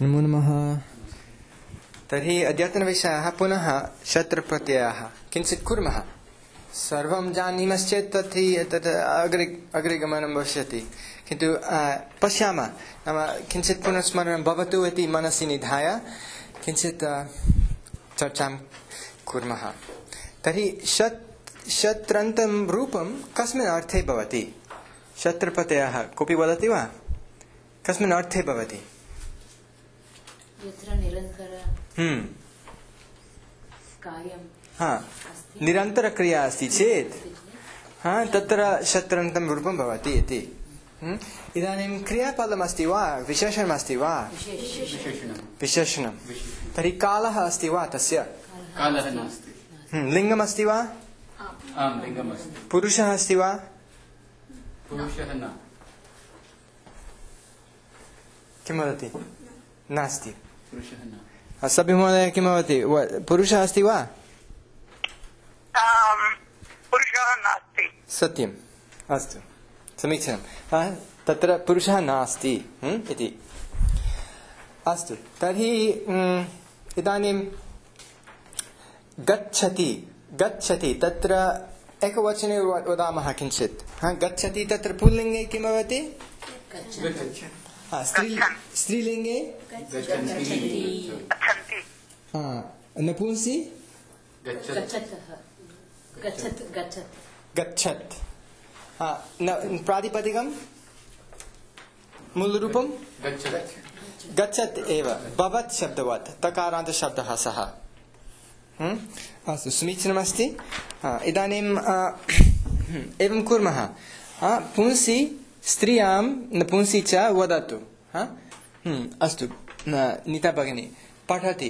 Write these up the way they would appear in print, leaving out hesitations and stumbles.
नमो नमः। तर्हि अद्यतनविषयः पुनः शत्रप्रत्ययः किञ्चित् कुर्मः। सर्वं जानीमश्चेत् तत् अग्रे गमनं भविष्यति, किन्तु पश्यामः, नाम किञ्चित् पुनस्मरणं भवतु इति मनसि निधाय किञ्चित् चर्चां कुर्मः। तर्हि शत्रन्तं रूपं कस्मिन् अर्थे भवति? शत्रप्रत्ययः कोऽपि वदति वा? कस्मिन् अर्थे भवति? यत्र निरन्तर कार्यं निरन्तरक्रिया अस्ति चेत् तत्र शत्रन्तं रूपं भवति इति। इदानीं क्रियापदमस्ति वा विशेषणमस्ति वा? विशेषणं। तर्हि कालः अस्ति वा तस्य? कालः नास्ति। लिङ्गमस्ति वा? आम्, लिङ्गमस्ति। पुरुषः अस्ति वा? पुरुषः न। किं वदति? नास्ति। पुरुषः न। सभ्य महोदय किं भवति? पुरुषः अस्ति वा? पुरुषः नास्ति। सत्यम्। अस्तु, समीचीनं। तत्र पुरुषः नास्ति इति। अस्तु, तर्हि इदानीं गच्छति तत्र एकवचने वदामः किञ्चित्। गच्छति तत्र पुल्लिङ्गे किं भवति? स्त्रीलिङ्गे नपुंसि गच्छत्। प्रातिपदिकं मूलरूपं गच्छत् एव, भवत् शब्दवत्, तकारान्तशब्दः सः। अस्तु, समीचीनमस्ति। इदानीं एवं कुर्मः। पुंसि स्त्रियां नपुंसि च वदतु। अस्तु, नीता भगिनी पठति।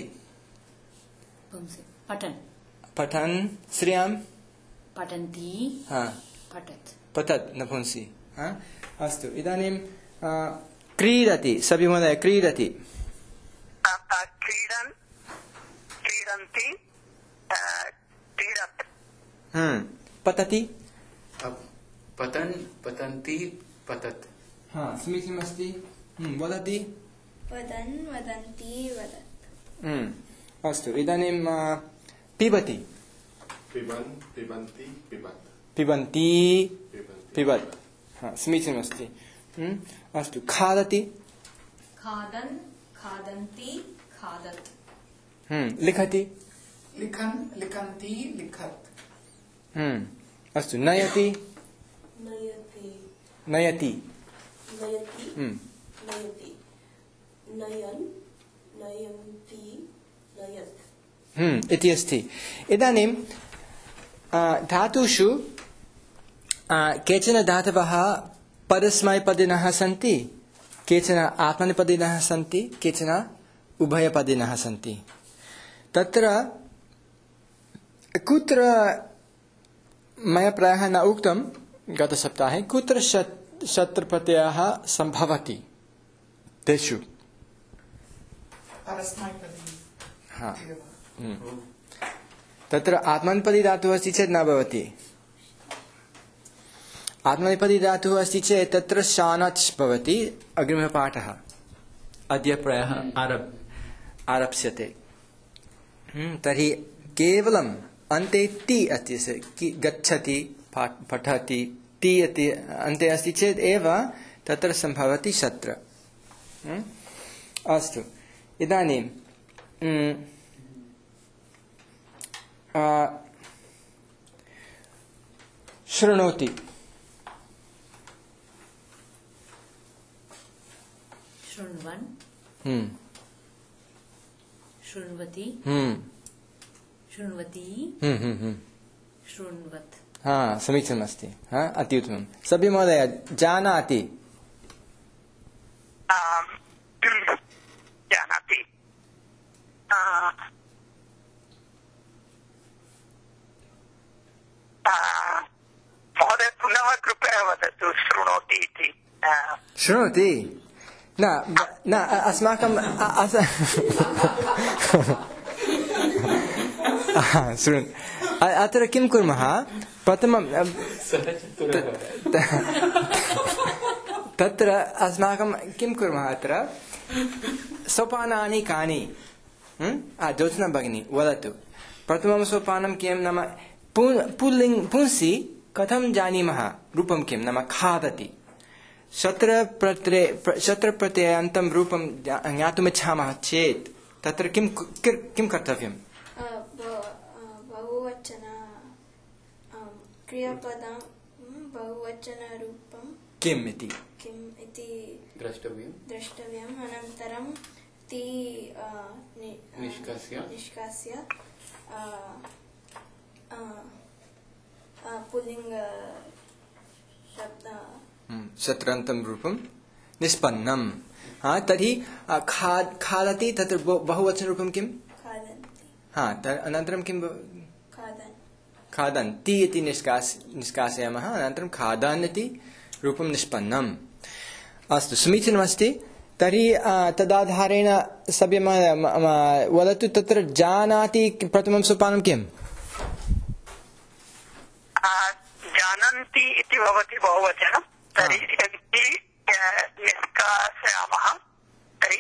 पठन् स्त्रियां पठन्ति पठत् नपुंसि। अस्तु, इदानीं क्रीडति। सभि महोदय क्रीडति। क्रीडन्ति क्रीडत्। पतति। पतन्ति पतत्। समीचीनमस्ति। वदति। वदन्ति वदत्। अस्तु, इदानीं पिबति। पिबन्ति पिबन्ति पिबत्। समीचीनमस्ति। अस्तु, खादति। खादन्ति खादत्। लिखति। लिखन्ति लिखत्। अस्तु, नयति। नयति। इति अस्ति। इदानीं धातुषु केचन धातवः परस्मैपदिनः सन्ति, केचन आत्मनेपदिनः सन्ति, केचन उभयपदिनः सन्ति। तत्र कुत्र मया प्रायः न उक्तं गतसप्ताहे, कुत्र शत्रप्रत्ययः सम्भवति तेषु। तत्र आत्मनेपदी धातुः अस्ति चेत् न भवति। आत्मनेपदी धातुः अस्ति चेत् तत्र शानच् भवति। अग्रिमपाठः अद्य प्रायः आरप्स्यते। तर्हि केवलम् अन्ते ति अस्ति, गच्छति पठति, ति इति अन्ते अस्ति चेत् एव तत्र सम्भवति शत्र। अस्तु, इदानीं शृणोति। शृण्वन् शृण्वति शृण्वती शृण्वत्। समीचीनमस्ति। अति उत्तमं। सभि महोदय जानाति। जानाति। महोदय पुनः कृपया वदतु। शृणोति इति। शृणोति न अस्माकं अत्र किं कुर्मः? प्रथमं तत्र तत्र अस्माकं किं कुर्मः अत्र सोपानानि कानि ज्योत्स्ना भगिनी वदतु प्रथमं सोपानं किं नाम पुंसि कथं जानीमः रूपं किं नाम खादति शत्रप्रत्ययान्तं रूपं ज्ञातुमिच्छामः चेत् तत्र किं कर्तव्यम् बहुवचन क्रियापदं बहुवचनरूपं किम् इति द्रष्टव्यम् अनन्तरं ति निष्कास्य पुल्लिङ्ग शब्द शत्रान्तं रूपं निष्पन्नं तर्हि खादति तत्र बहुवचनरूपं किं अनन्तरं किं खादन्ति इति निष्कासयामः अनन्तरं खादन् इति रूपं निष्पन्नम् अस्तु समीचीनमस्ति तर्हि तदाधारेण सभ्यमहोदय वदतु तत्र जानाति प्रथमं सोपानं किम् जानन्ति इति भवति बहुवचनं तर्हि निष्कासयामः तर्हि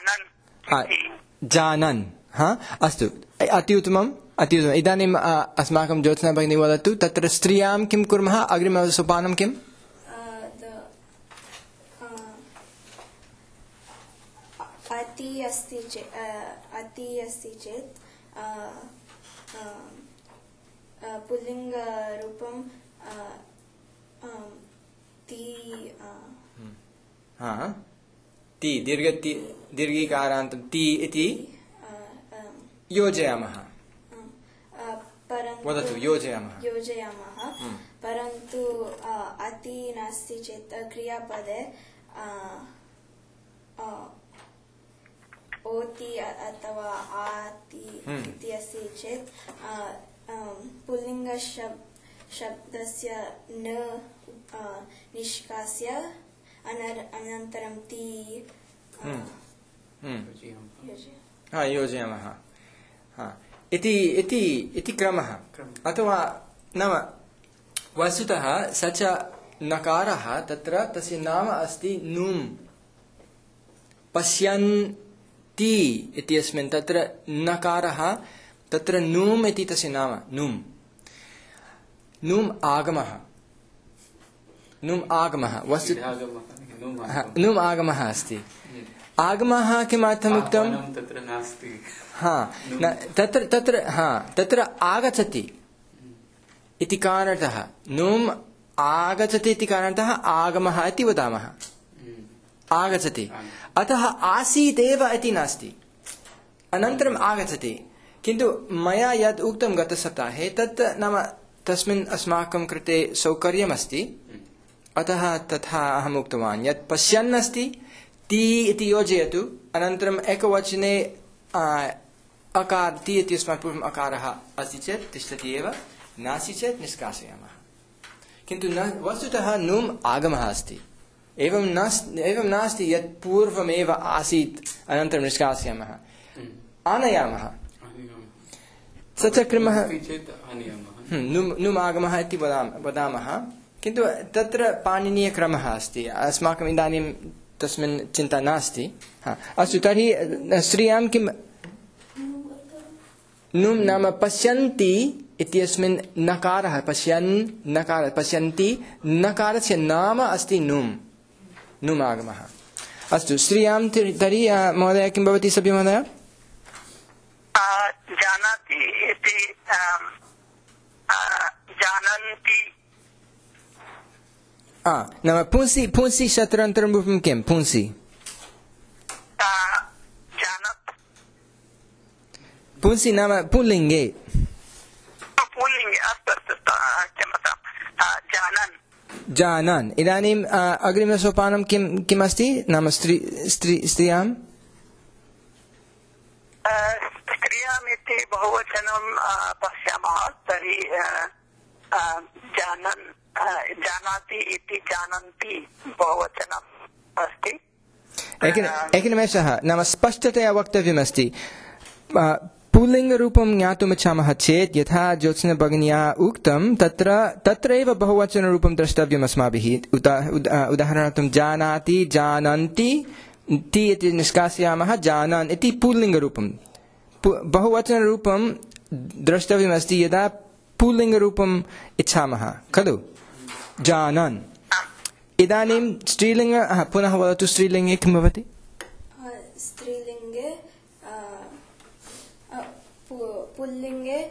जानन् अस्तु अति उत्तमम् इदानीम् अस्माकं ज्योत्स्ना भगिनी वदतु तत्र स्त्रियां किं कुर्मः अग्रिमसोपानं किम् अति अस्ति चेत् पुल्लिङ्गरूपं ति दीर्घिकारान्तं ति इति योजयामः वदतु योजयामः परन्तु अति नास्ति चेत् क्रियापदे ओति अथवा आति इति अस्ति चेत् पुल्लिङ्गशब्दस्य न निष्कास्य अनन्तरं ति योजयामः इति क्रमः अथवा नाम वस्तुतः स च नकारः तत्र तस्य नाम अस्ति नुम् पश्यन्ति इत्यस्मिन् तत्र नकारः तत्र नुम् इति तस्य नाम नुम् आगमः नुम् आगमः अस्ति आगमः किमर्थम् उक्तम् तत्र आगच्छति इति कारणतः नुम् आगच्छति इति कारणतः आगमः इति वदामः आगच्छति अतः आसीत् एव इति नास्ति अनन्तरम् आगच्छति किन्तु मया यद् उक्तं गतसप्ताहे तत् नाम तस्मिन् अस्माकं कृते सौकर्यमस्ति अतः तथा अहम् उक्तवान् यत् पश्यन् अस्ति ति इति योजयतु अनन्तरम् एकवचने अकार ति इत्यस्मात् पूर्वम् अकारः अस्ति चेत् तिष्ठति एव नास्ति चेत् निष्कासयामः किन्तु वस्तुतः नुम् आगमः अस्ति एवं नास्ति यत् पूर्वमेव आसीत् अनन्तरं निष्कासयामः आनयामः स च क्रमः नुम् आगमः इति वदामः किन्तु तत्र पाणिनीयक्रमः अस्ति अस्माकम् इदानीं तस्मिन् चिन्ता नास्ति अस्तु तर्हि स्त्रियां किं नुम् नाम पश्यन्ति इत्यस्मिन् नकारः पश्यन्ति नकारस्य नाम अस्ति नुम् आगमः अस्तु स्त्रियां तर्हि महोदय किं भवति सभ्य महोदय जानाति इति जानन्ति नाम पुंसि शत्रान्तरं रूपं किं पुंसि पुंसि नाम पुल्लिङ्गे जानन् इदानीम् अग्रिमसोपानं किमस्ति नाम स्त्रियाम् स्त्रियामिति बहुवचनं पश्यामः तर्हि जानाति इति जानन्ति बहुवचनम् अस्ति एकनिमेषः नाम स्पष्टतया वक्तव्यमस्ति पुल्लिङ्गरूपं ज्ञातुमिच्छामः चेत् यथा ज्योत्स्नभगिन्या उक्तं तत्रैव बहुवचनरूपं द्रष्टव्यम् अस्माभिः उदाहरणार्थं जानाति जानन्ति ति इति निष्कासयामः जानन् इति पुल्लिङ्गरूपं बहुवचनरूपं द्रष्टव्यमस्ति यदा पुल्लिङ्गरूपम् इच्छामः खलु जानन् इदानीं स्त्रीलिङ्ग पुनः वदतु स्त्रीलिङ्गे किं भवति स्त्रीलिङ्गे पुल्लिङ्गे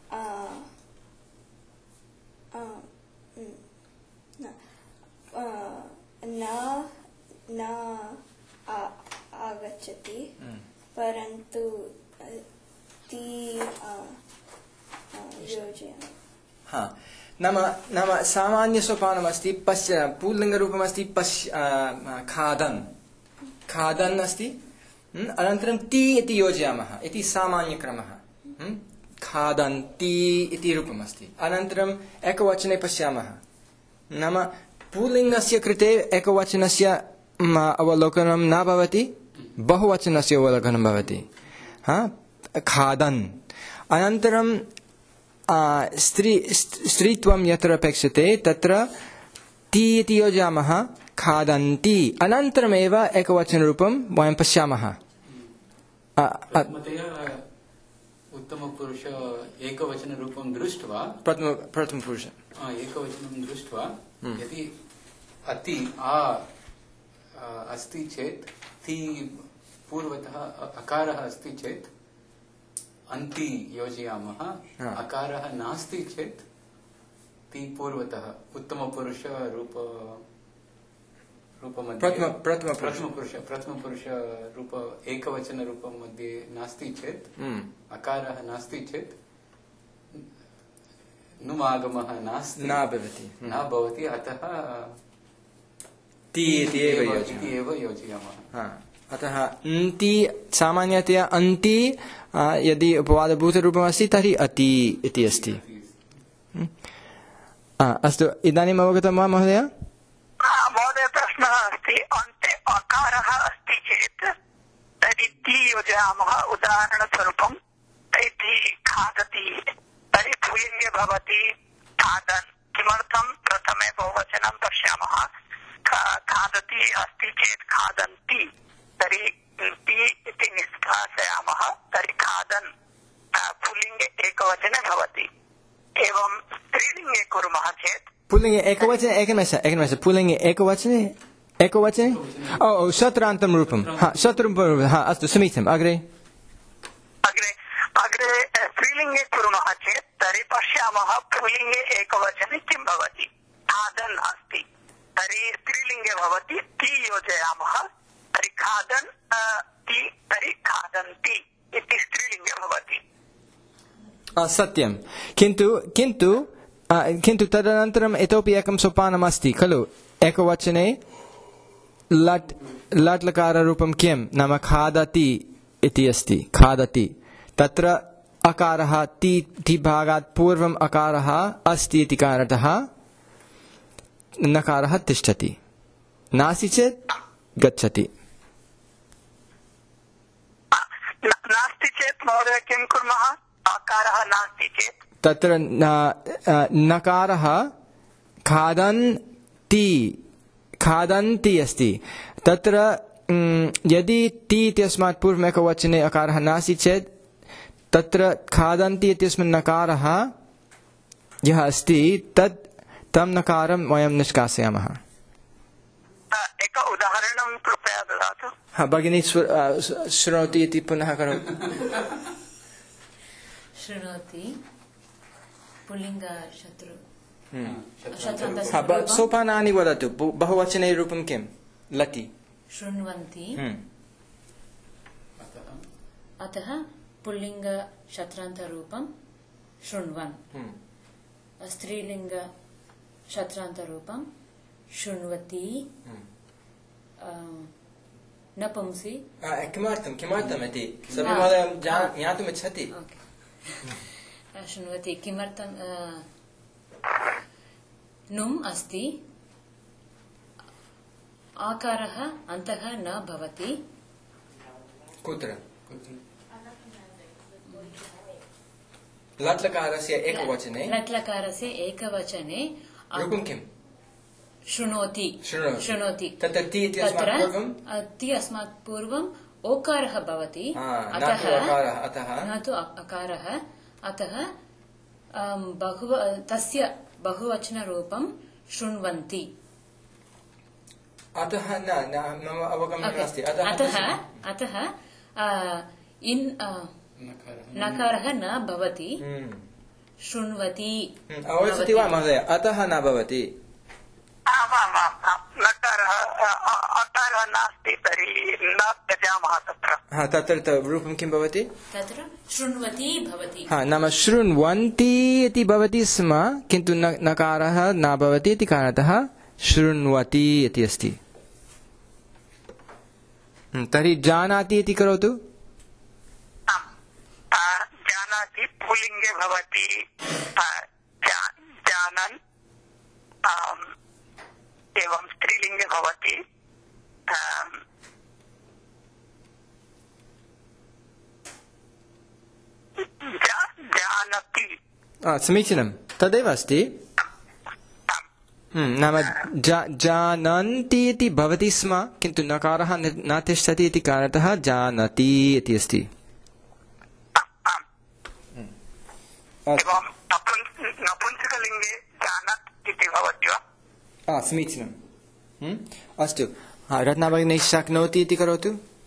न आगच्छति परन्तु ति योजयामि नाम सामान्यसोपानमस्ति पुल्लिङ्गरूपमस्ति खादन् खादन् अस्ति अनन्तरं ति इति योजयामः इति सामान्यक्रमः खादन्ति इति रूपमस्ति अनन्तरम् एकवचने पश्यामः नाम पुल्लिङ्गस्य कृते एकवचनस्य अवलोकनं न भवति बहुवचनस्य अवलोकनं भवति खादन् अनन्तरं स्त्रीत्वं यत्र अपेक्षते तत्र ति इति योजयामः खादन्ति अनन्तरमेव एकवचनरूपं वयं पश्यामः उत्तमपुरुष एकवचनरूपं दृष्ट्वा प्रथमपुरुष एकवचनं दृष्ट्वा यदि अति अस्ति चेत् ति पूर्वतः अकारः अस्ति चेत् अन्ति योजयामः अकारः नास्ति चेत् ति पूर्वतः उत्तमपुरुष प्रथमपुरुष रूप एकवचन रूपं मध्ये नास्ति चेत् अकारः नास्ति चेत् नुमागमः नास्ति न भवति अतः ति इति एव योजयामः अतः अन्ति सामान्यतया अन्ति यदि उपवादभूतरूपमस्ति तर्हि अति इति अस्ति अस्तु इदानीम् अवगतं वा महोदय महोदय प्रश्नः अस्ति अन्ते अकारः अस्ति चेत् तर्हि ति योजयामः उदाहरणस्वरूपं इति खादति तर्हि पुल्लिङ्गे भवति खादन् किमर्थं प्रथमे बहुवचनं पश्यामः खादति अस्ति चेत् खादन्ति तर्हि ति इति निष्कासयामः तर्हि खादन् पुल्लिङ्गे एकवचने भवति एवं स्त्रीलिङ्गे कुर्मः चेत् पुल्लिङ्गे एकनिमेष पुल्लिङ्गे एकवचने शत्रान्तं रूपं शत्रुरूपं अस्तु समीचीनम् अग्रे स्त्रीलिङ्गे कुर्मः चेत् तर्हि पश्यामः पुल्लिङ्गे एकवचने किं भवति खादन् अस्ति तर्हि स्त्रीलिङ्गे भवति ति योजयामः तर्हि खादन् ति तर्हि खादन्ति इति स्त्रीलिङ्गे भवति सत्यं किन्तु तदनन्तरम् इतोपि एकं सोपानमस्ति खलु एकवचने लट् लकाररूपं किं नाम खादति इति अस्ति खादति तत्र अकारः ति भागात् पूर्वम् अकारः अस्ति इति कारणतः नकारः तिष्ठति नास्ति चेत् गच्छति नास्ति चेत् महोदय किं कुर्मः अकारः नास्ति चेत् तत्र नकारः खादन्ति अस्ति तत्र यदि ति इत्यस्मात् पूर्वम् एकवचने अकारः नास्ति चेत् तत्र खादन्ति इत्यस्मिन् नकारः यः अस्ति तं नकारं वयं निष्कासयामः एक उदाहरणं कृपया ददातु भगिनी शृणोति इति पुनः करोतु शृणोति पुल्लिङ्ग शत्रु सोपानानि वदतु बहुवचने रूपं किं लटि शृण्वन्ति अतः पुल्लिङ्ग शत्रान्तरूपं शृण्वन् स्त्रीलिङ्ग शत्रान्तरूपं शृण्वति नपुंसि किमर्थम् इति महोदय ज्ञातुमिच्छति शृण्वति किमर्थं नुम् अस्ति आकारः अन्तः न भवति कुत्र लट्लकारस्य एकवचने लट्लकारस्य एकवचने रूपं किम्? शृणोति शृणोति तत्र ति इति तत्र अस्मात् पूर्वं ति अस्मात् पूर्वम् ओकारः भवति न तु अकारः अतः न तु अकारः अतः तस्य बहुवचनरूपं शृण्वन्ति अतः न मम अवगमनं नास्ति अतः नकारः न भवति शृण्वति अवगच्छति वा महोदय? अतः न भवति अकारः नास्ति तर्हि न त्यजामः तत्र तत्र रूपं किं भवति? तत्र शृण्वति भवति नाम शृण्वन्ति इति भवति स्म किन्तु नकारः न भवति इति कारणतः शृण्वति इति अस्ति। तर्हि जानाति इति करोतु। जानाति पुल्लिङ्गे भवति जानन् एवं स्त्रीलिङ्गे भवति जानति। समीचीनं तदेव अस्ति। नाम जानन्ति इति भवति स्म किन्तु नकारः न तिष्ठति इति कारणतः जानति इति अस्ति। नपुंसकलिङ्गे जानत् इति भवति वा? समीचीनम्। अस्तु रत्ना भगिनी शक्नोति इति करोतु।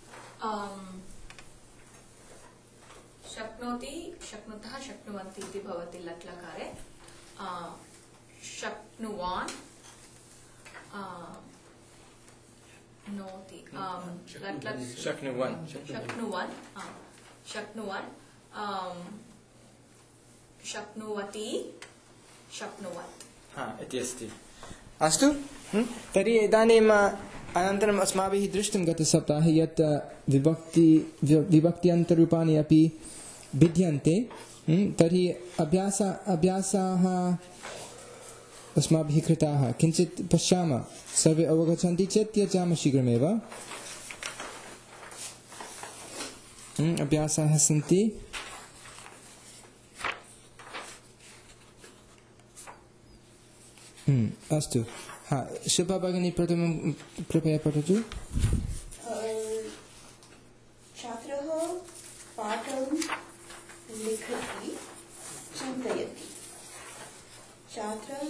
शक्नोति शक्नुतः शक्नुवन्ति इति भवति लट्लकारे शक्नुवान् नोति शक्नुवन् शक्नुवति शक्नुवत् इति अस्ति। अस्तु तर्हि इदानीम् अनन्तरम् अस्माभिः दृष्टं गतसप्ताहे यत् विभक्त्यन्तरूपाणि अपि भिद्यन्ते। तर्हि अभ्यासाः अस्माभिः कृताः किञ्चित् पश्यामः। सर्वे अवगच्छन्ति चेत् त्यजामः शीघ्रमेव। अभ्यासाः सन्ति। अस्तु शुभा भगिनी प्रथमं कृपया पठतु। छात्रः पाठं लिखति चिन्तयति। छात्रः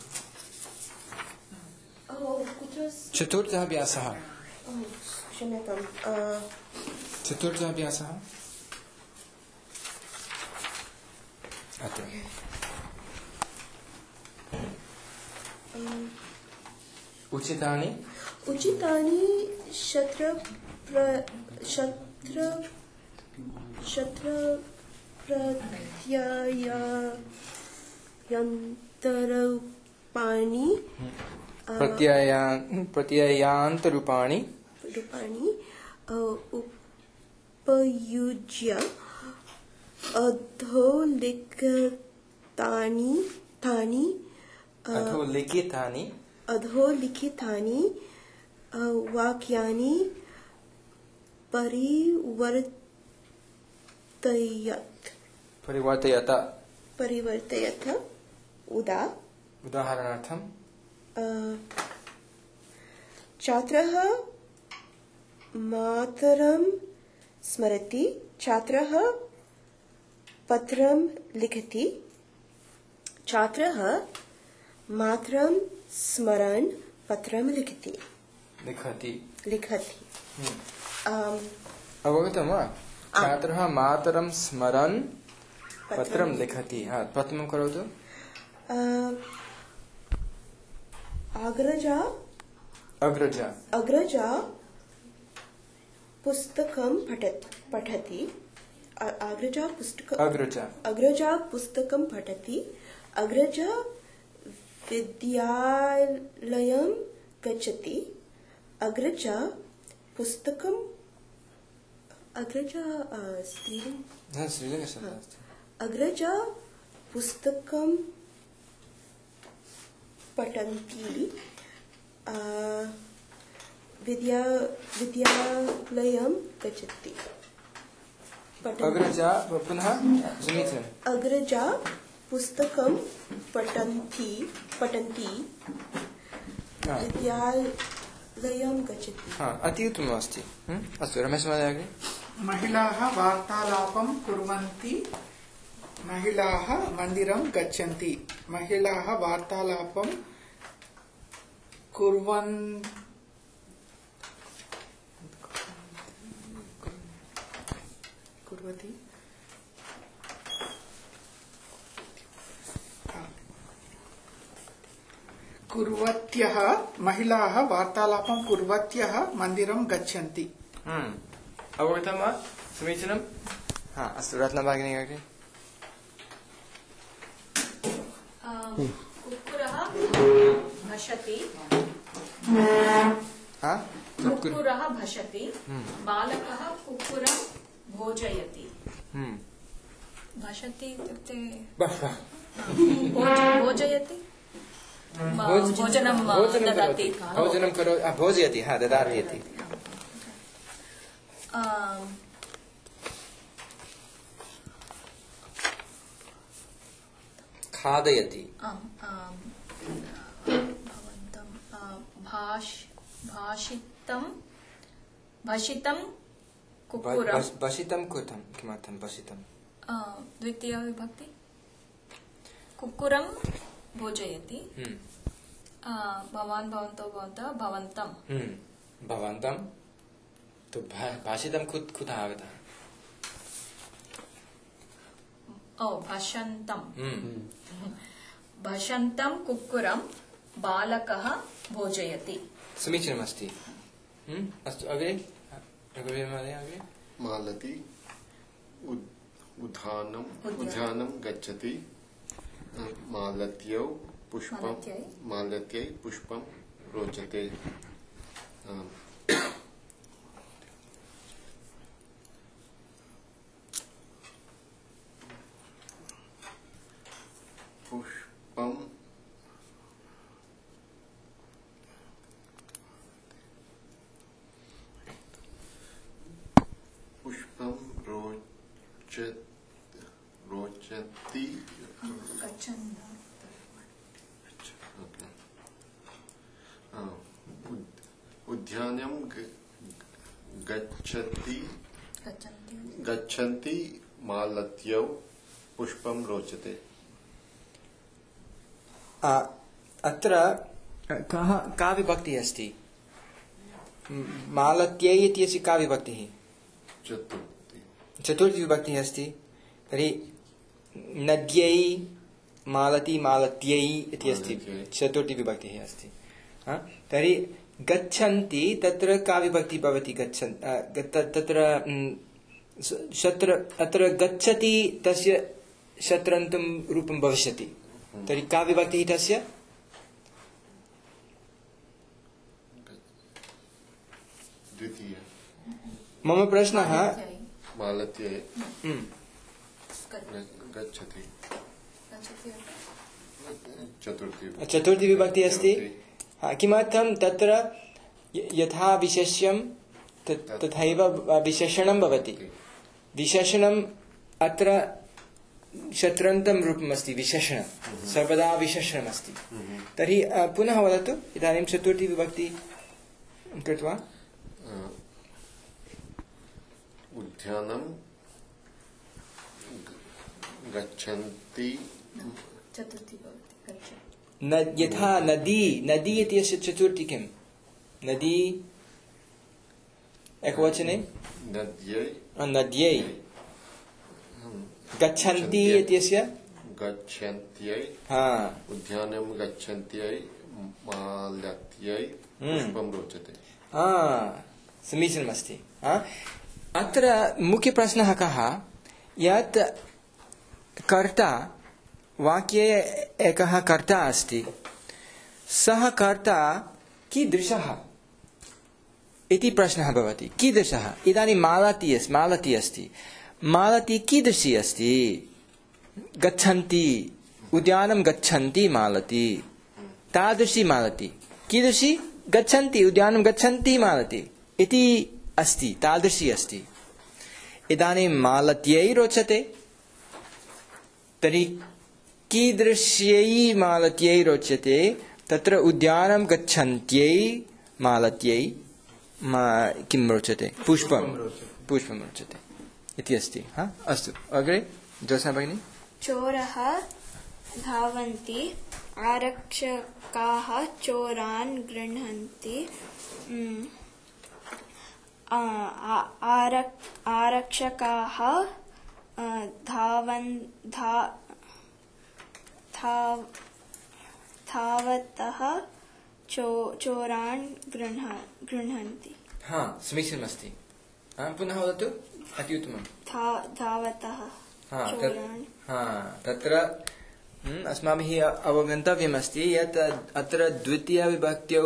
चतुर्थः अभ्यासः। क्षम्यतां चतुर्थः अभ्यासः अत्र उचितानि प्रत्ययान्तरूपाणि उपयुज्य अधोलिखितानि वाक्यानि परिवर्तयत उदाहरणार्थं छात्रः मातरं स्मरति। छात्रः पत्रं लिखति। छात्रः मातरं स्मरन् पत्रं लिखति। अवगतं वा? छात्रः मातरं स्मरन् पत्रं लिखति। प्रथमं करोतु। अग्रजा पुस्तकं पठति। अग्रजा पुस्तकं पठति। अग्रजा विद्यालयं गच्छति। अग्रजा पुस्तकं पठन्ति। विद्यालयं गच्छति। अग्रजा पुनः समीचीनम् अग्रजा पुस्तकं पठन्ति विद्यालयं गच्छति। अति उत्तमम् अस्ति। अस्तु रमेश महोदय अग्रे। महिलाः वार्तालापं कुर्वन्ति महिलाः मन्दिरं गच्छन्ति। महिलाः वार्तालापं कुर्वन्ति कुर्वत्यः महिलाः वार्तालापं कुर्वत्यः मन्दिरं गच्छन्ति। अवगतं वा? समीचीनम्। अस्तु रत्नभगिनी अग्रे। कुक्कुरः भषति बालकः कुक्कुरं भोजयति। भषति इत्युक्ते भोजयति भोजनं ददाति भोजयति ददाति इति। खादयति भाषितं कुक्कुरं भषितं कृतं किमर्थं भषितं द्वितीया विभक्ति कुक्कुरं भोजयति भवान् भवन्तौ भवन्तः भवन्तं भवन्तं तो भाषितं कुतः आगतः भषन्तं कुक्कुरं बालकः भोजयति। समीचीनमस्ति। अस्तु अग्रे अग्रे मालती उद्यानं गच्छति मालत्यै पुष्पं रोचते। पुष्पं रोचति उद्यानं गच्छन्ति मालत्यै पुष्पं रोचते। अत्र का विभक्तिः अस्ति? मालत्यै इत्यस्य का विभक्तिः? चतुर्थी विभक्तिः अस्ति। तर्हि नद्यै मालत्यै इति अस्ति चतुर्थी विभक्तिः अस्ति। तर्हि गच्छन्ति तत्र का विभक्तिः भवति? अत्र गच्छति तस्य शत्रन्तं रूपं भविष्यति। तर्हि का विभक्तिः तस्य? द्वितीया। मम प्रश्नः मालत्यै गच्छति चतुर्थी विभक्तिः अस्ति। किमर्थं तत्र यथा विशेष्यं तथैव विशेषणं भवति। विशेषणम् अत्र शत्रन्तं रूपम् अस्ति। विशेषणं सर्वदा विशेषणम् अस्ति। तर्हि पुनः वदतु इदानीं चतुर्थी विभक्ति कृत्वा। उद्यानं गच्छन्ति यथा नदी इत्यस्य चतुर्थी किं? नदी एकवचने नद्यै गच्छन्ति इत्यस्य गच्छन्त्यै उद्यानं गच्छन्त्यै मालत्यै पुष्पं रोचते। समीचीनमस्ति। अत्र मुख्यप्रश्नः कः? यत् कर्ता वाक्ये एकः कर्ता अस्ति। सः कर्ता कीदृशः इति प्रश्नः भवति। कीदृशः? इदानीं मालती अस्ति। मालती कीदृशी अस्ति? गच्छन्ति उद्यानं गच्छन्ति मालती। तादृशी मालती। कीदृशी? गच्छन्ति उद्यानं गच्छन्ति मालती इति अस्ति। तादृशी अस्ति। इदानीं मालत्यै रोचते तर्हि कीदृश्यै मालत्यै रोचते तत्र उद्यानं गच्छन्त्यै मालत्यै किं रोचते पुष्पं रोचते इति अस्ति अस्तु अग्रे ज्योत्स्ना भगिनी चोरः धावन्ति आरक्षकाः चोरान् गृह्णन्ति आरक्षकाः धावतः चोरान् गृह्णन्ति समीचीनमस्ति पुनः वदतु अति उत्तमं धावतः तत्र अस्माभिः अवगन्तव्यमस्ति यत् अत्र द्वितीयविभक्तौ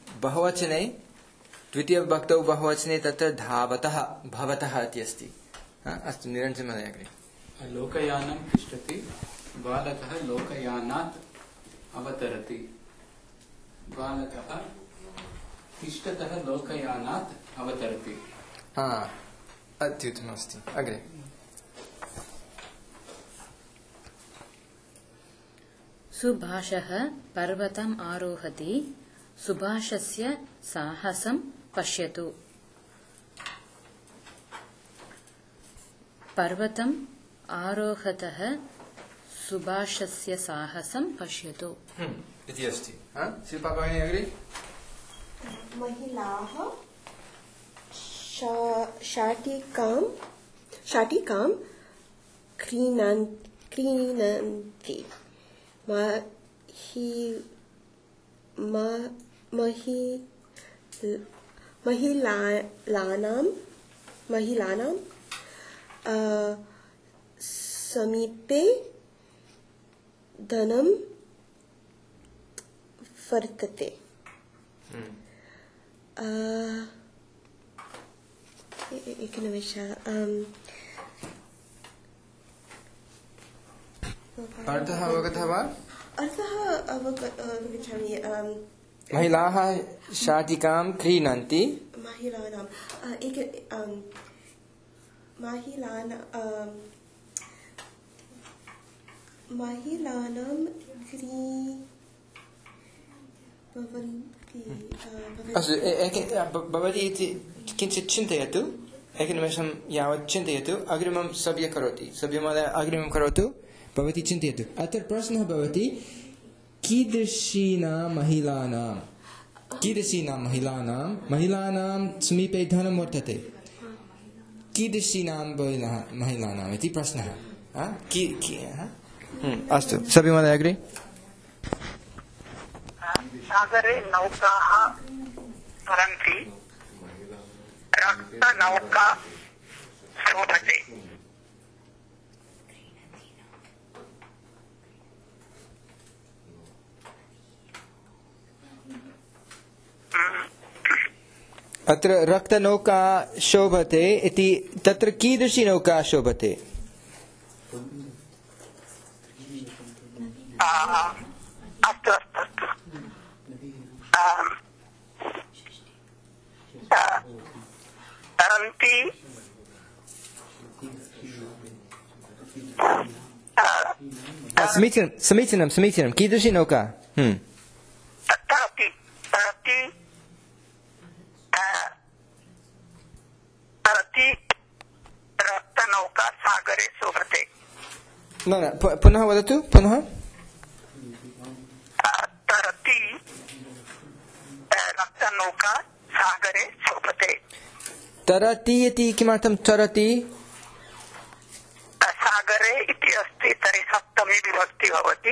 बहुवचने तत्र धावतः भवतः इति अस्ति अस्तु निरञ्जन महोदय अग्रे लोकयानं तिष्ठति बालकः लोकयानात् अवतरति बालकः तिष्ठतः लोकयानात् अवतरति अत्युत्तममस्ति अग्रे सुभाषः पर्वतम् आरोहति सुभाषस्य साहसं पश्यतु पर्वतम् आरोहतः सुभाषस्य साहसं पश्यतु इति अस्ति शिल्पा भगिनी अग्रे महिलाः शाटिकां क्रीणन्ति महिलानां समीपे धनं वर्तते एकनिमेषः अर्थः अवगतः वा अर्थः अवगच्छामि महिलाः शाटिकां क्रीणन्ति महिलानां अस्तु भवती किञ्चित् चिन्तयतु एकनिमेषं यावत् चिन्तयतु अग्रिमं सभ्य करोति सभ्यमहोदय अग्रिमं करोतु भवती चिन्तयतु अत्र प्रश्नः भवति कीदृशीनां महिलानां समीपे धनं वर्तते कीदृशीनां महिलानाम् इति प्रश्नः अस्तु सभ्यमहोदय अग्रे सागरे नौकाः तरन्ति रक्तनौका शोभते अत्र रक्तनौका शोभते इति तत्र कीदृशी नौका शोभते अस्तु तरन्ति समीचीनं कीदृशी नौका तरति रक्तनौका सागरे शोभते न पुनः वदतु पुनः तरति रक्तनौका सागरे शोभते तरति इति किमर्थं तरति सागरे इति अस्ति तर्हि सप्तमी विभक्ति भवति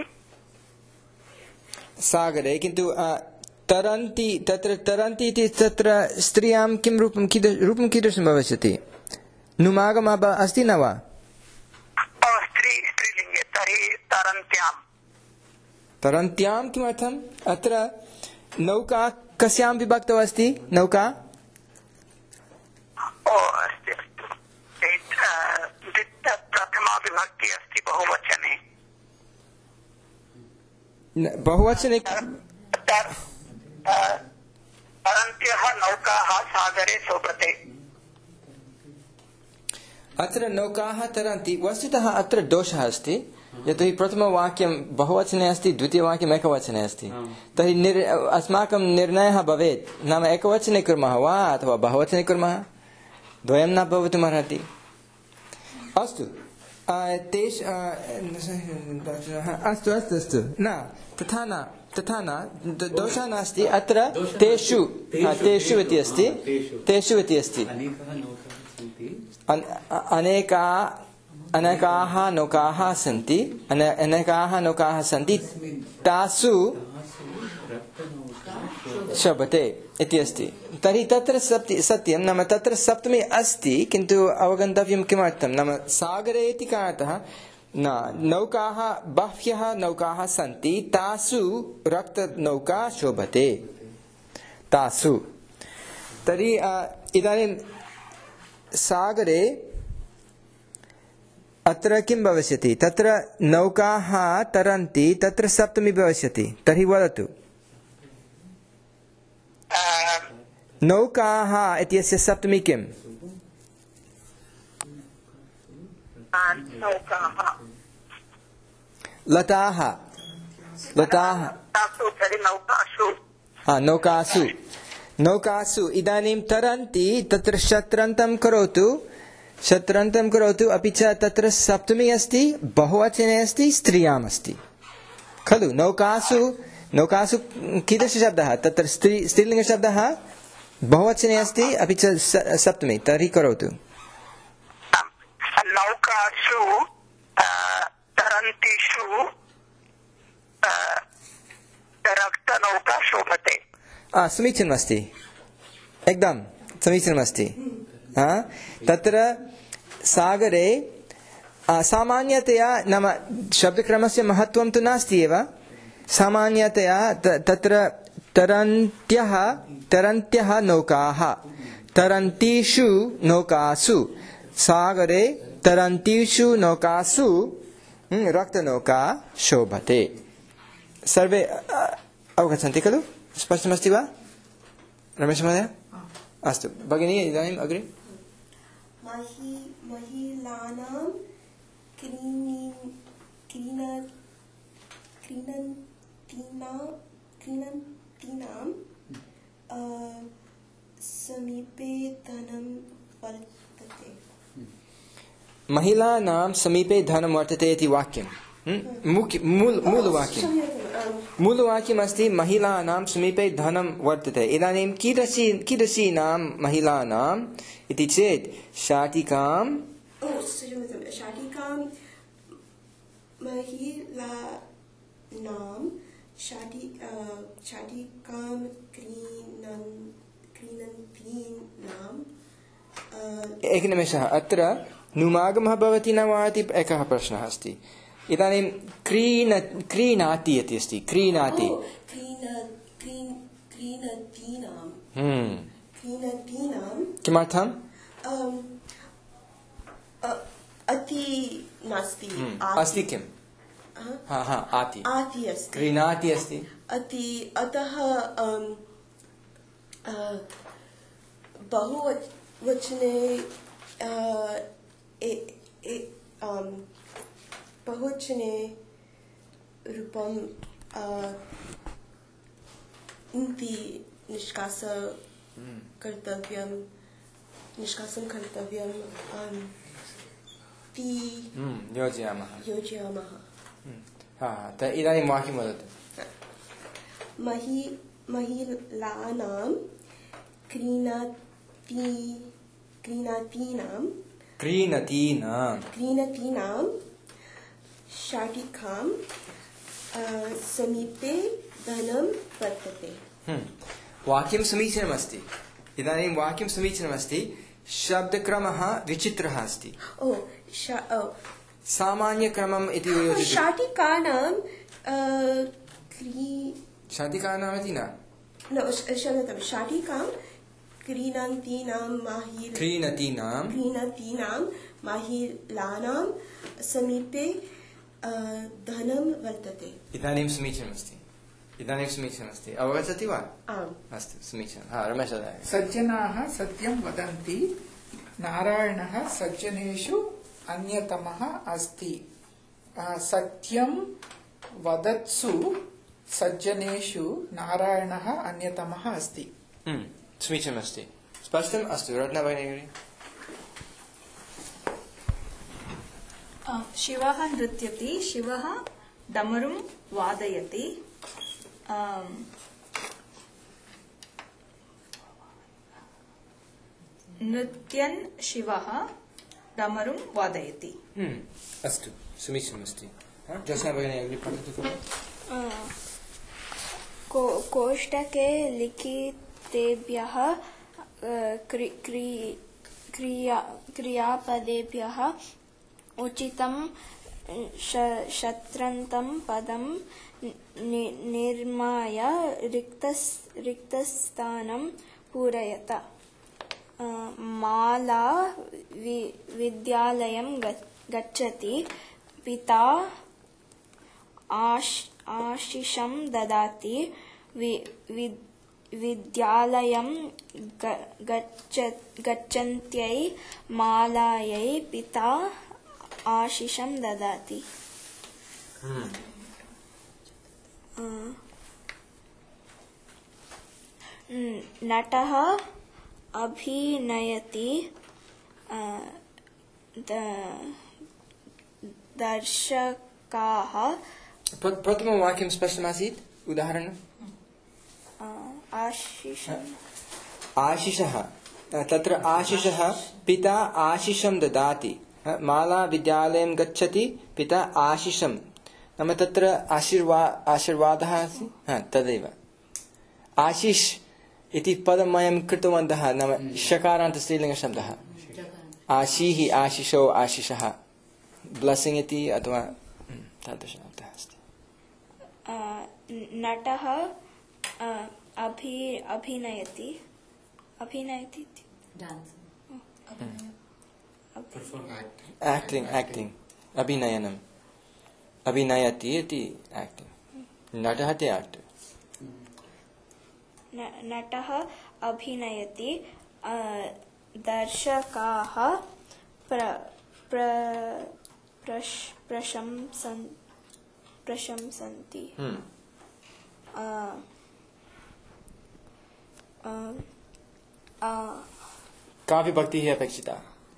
सागरे किन्तु तरन्ति तत्र तरन्ति इति तत्र स्त्रियां किं रूपं कीदृशं भविष्यति नुमागम अस्ति न वा स्त्रीलिङ्गे तर्हि तरन्त्यां किमर्थम् अत्र नौका कस्यां विभक्तौ अस्ति नौका प्रथमा विभक्ति अस्ति बहुवचने तरन्त्यः नौकाः सागरे शोभते अत्र नौकाः तरन्ति वस्तुतः अत्र दोषः अस्ति यतोहि प्रथमवाक्यं बहुवचने अस्ति द्वितीयवाक्यम् एकवचने अस्ति तर्हि अस्माकं निर्णयः भवेत् नाम एकवचने कुर्मः वा अथवा बहुवचने कुर्मः द्वयं न भवितुमर्हति अस्तु अस्तु अस्तु अस्तु न तथा न दोषः नास्ति अत्र तेषु इति अस्ति तेषु इति अस्ति अनेकाः नौकाः सन्ति तासु शोभते इति अस्ति तर्हि तत्र सत्यं नाम तत्र सप्तमी अस्ति किन्तु अवगन्तव्यं किमर्थं नाम सागरे इति कारणतः नौकाः बह्व्यः नौकाः सन्ति तासु रक्तनौका शोभते तासु तर्हि इदानीं सागरे अत्र किं भविष्यति तत्र नौकाः तरन्ति तत्र सप्तमी भविष्यति तर्हि वदतु नौकाः इत्यस्य सप्तमी किम् लताः नौकासु इदानीं तरन्ति तत्र शत्रन्तं करोतु अपि च तत्र सप्तमी अस्ति बहुवचने अस्ति स्त्रियाम् अस्ति खलु नौकासु कीदृशशब्दः तत्र स्त्रीलिङ्गशब्दः बहुवचने अस्ति अपि च सप्तमी तर्हि करोतु नौकासु तरन्तिषु रक्तनौका शोभते समीचीनमस्ति एकदम समीचीनमस्ति तत्र सागरे सामान्यतया नाम शब्दक्रमस्य महत्त्वं तु नास्ति एव सामान्यतया तत्र तरन्त्यः नौकाः तरन्तीषु नौकासु सागरे तरन्तीषु नौकासु रक्तनौका शोभते सर्वे अवगच्छन्ति खलु स्पष्टमस्ति वा रमेश महोदय अस्तु भगिनी इदानीम् अग्रे महिलानां क्रीणन्तीनां समीपे धनं वर्तते महिलानां समीपे धनं वर्तते इति वाक्यं मूलवाक्यमस्ति महिलानां समीपे धनं वर्तते इदानीं कीदृशीनां महिलानाम् इति चेत् शाटिकां महिलानां शाटिकां क्रीणन्तीनां एकनिमेषः अत्र नुमागमः भवति न वा इति एकः प्रश्नः अस्ति इदानीं क्रीणाति इति अस्ति क्रीणाति किमर्थम् अति नास्ति अस्ति किम् आति अस्ति क्रीणाति अस्ति अति अतः बहुवचने बहुवचने रूपं निष्कासं कर्तव्यं योजयामः इदानीं वाक्यं वदतु महिलानां क्रीणतीनां शाटिकां समीपे धनं वर्तते वाक्यं समीचीनमस्ति इदानीं वाक्यं समीचीनमस्ति शब्दक्रमः विचित्रः अस्ति सामान्यक्रमम् इति शाटिकानां शाटिकानाम् इति न शाटिकां क्रीणन्तीनां महिलानां समीपे धनं वर्तते इदानीं समीचीनमस्ति अवगच्छति वा अस्तु समीचीनं रमेश सज्जनाः सत्यं वदन्ति नारायणः सज्जनेषु अन्यतमः अस्ति सत्यं वदत्सु सज्जनेषु नारायणः अन्यतमः अस्ति समीचीनमस्ति स्पष्टम् अस्तु रत्नभगिनी शिवः नृत्यति शिवः डमरुं वादयति नृत्यन् शिवः डमरुं वादयति अस्तु समीचीनमस्ति ज्योत्स्ना भगिनी अग्रे पठतु कोष्टके लिखितेभ्यः क्रियापदेभ्यः उचितं शत्रन्तं पदं निर्माय रिक्तस्थानं पूरयत माला विद्यालयं गच्छति पिता आशिषं ददाति विद्यालयं गच्छन्त्यै मालायै पिता आशिषं ददाति नटः अभिनयति दर्शकाः प्रथमं वाक्यं स्पष्टमासीत् उदाहरणम् आशिषः तत्र आशिषः पिता आशिषं ददाति माला विद्यालयं गच्छति पिता आशिषं नाम तत्र आशीर्वादः अस्ति तदेव आशिष इति पदमयं कृतवन्तः नाम षकारान्त स्त्रीलिङ्गशब्दः आशीः आशिषो आशिषः ब्लेसिङ्ग् इति अथवा तादृशः अस्ति नटः अभिनयति एक्टिंग अभिनयनम् अभिनयति इति एक्टिंग नटः ते एक्टर् नटः अभिनयति दर्शकाः प्रशंसन्ति का विभक्तिः अपेक्षिता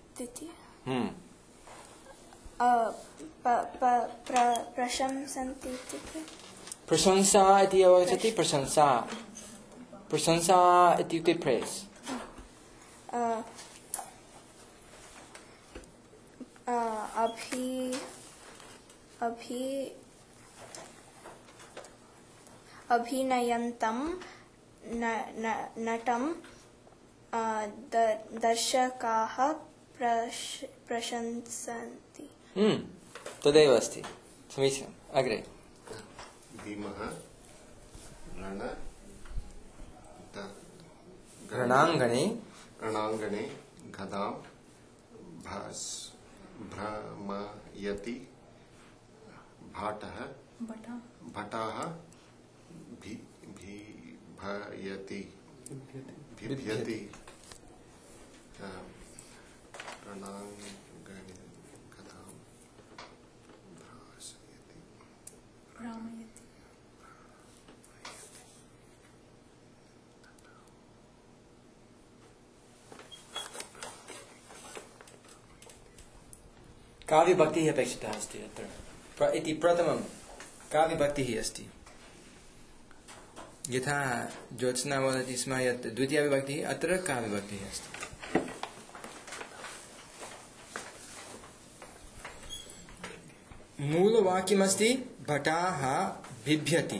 प्रशंसन्ति इत्युक्ते प्रशंसा इति अवगच्छति प्रशंसा इत्युक्ते प्रेस् अभिनयन्तं नटं दर्शकाः प्रशंसन्ति तदेव अस्ति समीचीनम् अग्रे भीमः रणाङ्गणे गदां भ्रमयति भटाः बिभ्यति रणाङ्गणे गदां भ्रामयति का विभक्तिः अपेक्षिता अस्ति अत्र इति प्रथमं का विभक्तिः अस्ति यथा ज्योत्स्ना वदति स्म यत् द्वितीया विभक्तिः अत्र का विभक्तिः अस्ति मूलवाक्यमस्ति भटाः बिभ्यति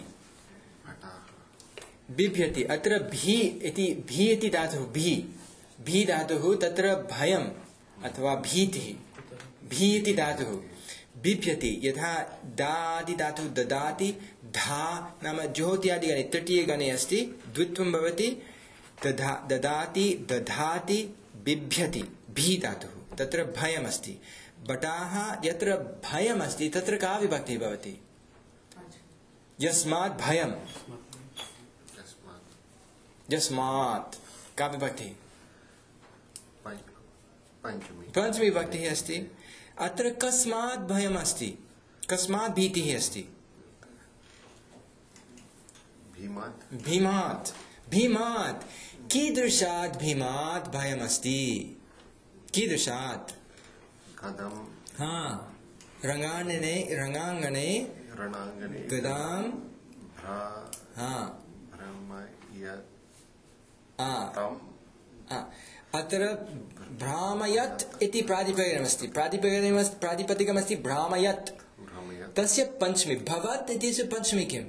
अत्र भी इति धातुः भी धातुः तत्र भयम् अथवा भीतिः भी इति धातुः बिभ्यति यथा दादि धातुः ददाति धा नाम ज्योत्यादिगणे तृतीयगणे अस्ति द्वित्वं भवति ददाति दधाति बिभ्यति भी धातुः तत्र भयमस्ति भटाः यत्र भयमस्ति तत्र का विभक्तिः भवति यस्मात् भयम् यस्मात् का विभक्तिः पंचमी विभक्तिः अस्ति। अत्र कस्मात् भयम् अस्ति, कस्मात् भीतिः अस्ति? भीमात्। भीमात् कीदृशात् भीमात् भयमस्ति? कीदृशात्? रणाङ्गणे गदां अत्र भ्रामयत् इति प्रातिपदिकमस्ति। प्रातिपदिकमस्ति भ्रामयत्। तस्य पंचमी भवत् इत्यस्य पंचमी किम्?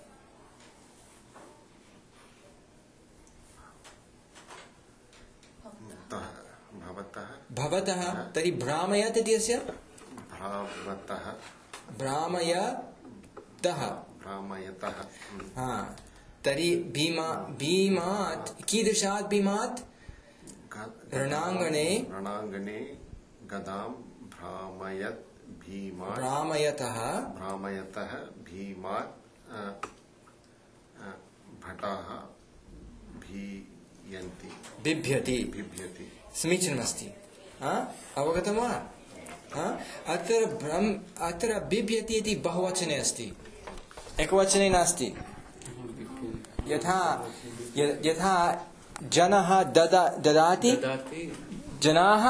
भवतः। तर्हि भ्रामयत् इत्यस्य भ्रामयतः। तर्हि भीमात् कीदृशात् भीमात्? रणाङ्गणे गदां भ्रामयतः भीमात् भटाः बिभ्यति। समीचीनमस्ति। अवगतं वा? अत्र बिभ्यति इति बहुवचने अस्ति, एकवचने नास्ति। यथा जनः ददाति, जनाः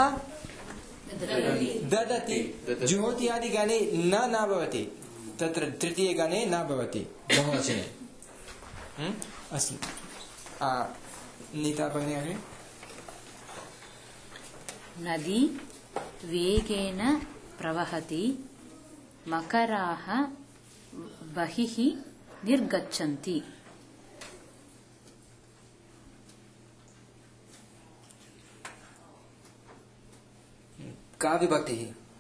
ददति। जुहोति आदि गणे न भवति, तत्र तृतीय गणे न भवति, बहुवचने अस्ति। नीता भगिनी अग्रे। नदी वेगेन प्रवहति, मकराः बहिः निर्गच्छन्ति। का विभक्तिः?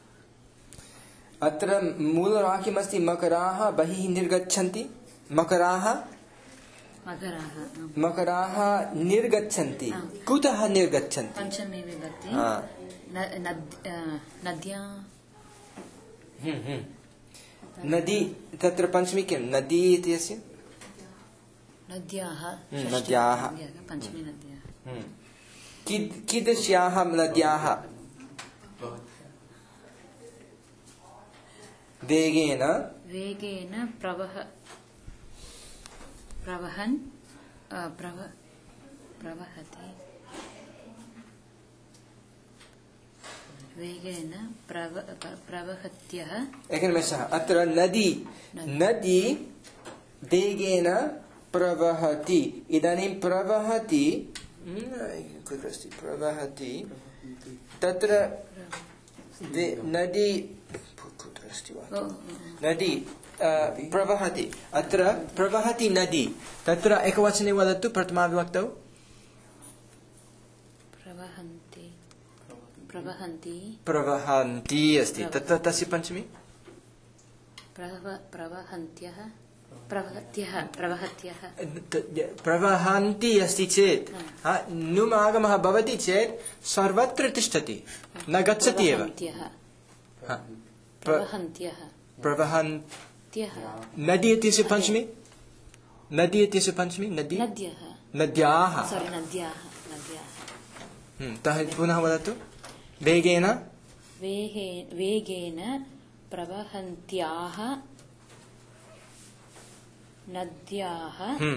अत्र मूलवाक्यमस्ति मकराः बहिः निर्गच्छन्ति। मकराः निर्गच्छन्ति। कुतः निर्गच्छन्ति? पंचमी विभक्ति। नदी। तत्र पंचमी किं? नदी इत्यस्य नद्याः। पंचमी नद्याः। कीदृश्याः नद्याः? वेगेन प्रवहति। वेगेन प्रवहत्यः। एकनिमेषः। अत्र नदी वेगेन प्रवहति। इदानीं प्रवहति कुत्र अस्ति? प्रवहति। तत्र नदी कुत्र अस्ति? नदी प्रवहति। अत्र प्रवहति नदी। तत्र एकवचने वदतु प्रथमा विभक्तौ। प्रवहन्ति अस्ति। तत्र तस्य पंचमी प्रवहन्ति अस्ति चेत् नुमागमः भवति चेत् सर्वत्र तिष्ठति, न गच्छति एव। नदी इत्यस्य पंचमी नद्याः। पुनः वदतु। वेगेन प्रवहन्त्याः नद्याः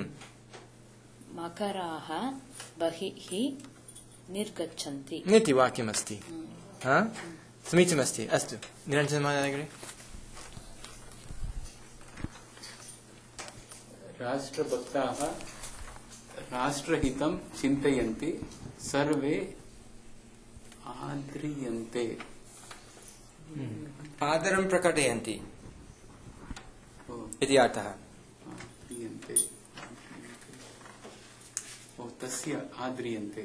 मकराः बहिः निर्गच्छन्ति इति वाक्यमस्ति। समीचीनमस्ति। अस्तु, निरञ्जनमहोदय। राष्ट्रभक्ताः राष्ट्रहितं चिन्तयन्ति, सर्वे आद्रियन्ते। आदरं प्रकटयन्ति इति अर्थः। तस्य आद्रियन्ते।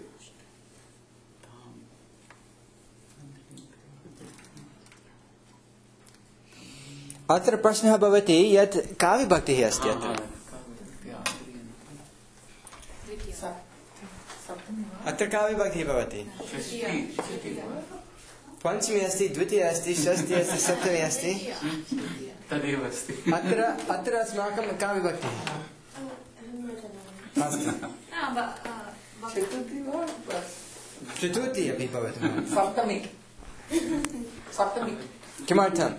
अत्र प्रश्नः भवति यत् का विभक्तिः अस्ति अत्र? अत्र का विभक्तिः भवति? पंचमी अस्ति, द्वितीया अस्ति, षष्ठी अस्ति, सप्तमी अस्ति। तदेव अस्ति। अत्र अस्माकं का विभक्तिः? चतुर्थी अपि भवति सप्तमी किमर्थम्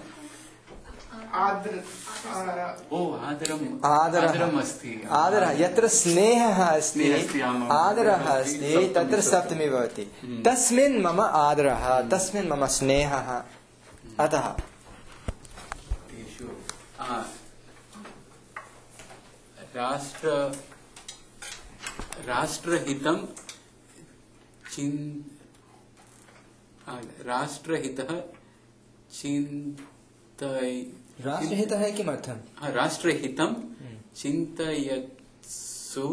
आदरम् अस्ति आदरः यत्र स्नेहः अस्ति आदरः अस्ति तत्र सप्तमी भवति तस्मिन् मम आदरः तस्मिन् मम स्नेहः अतः राष्ट्रहितं राष्ट्रहितः राष्ट्रहितः किमर्थं राष्ट्रहितं चिन्तयत्सु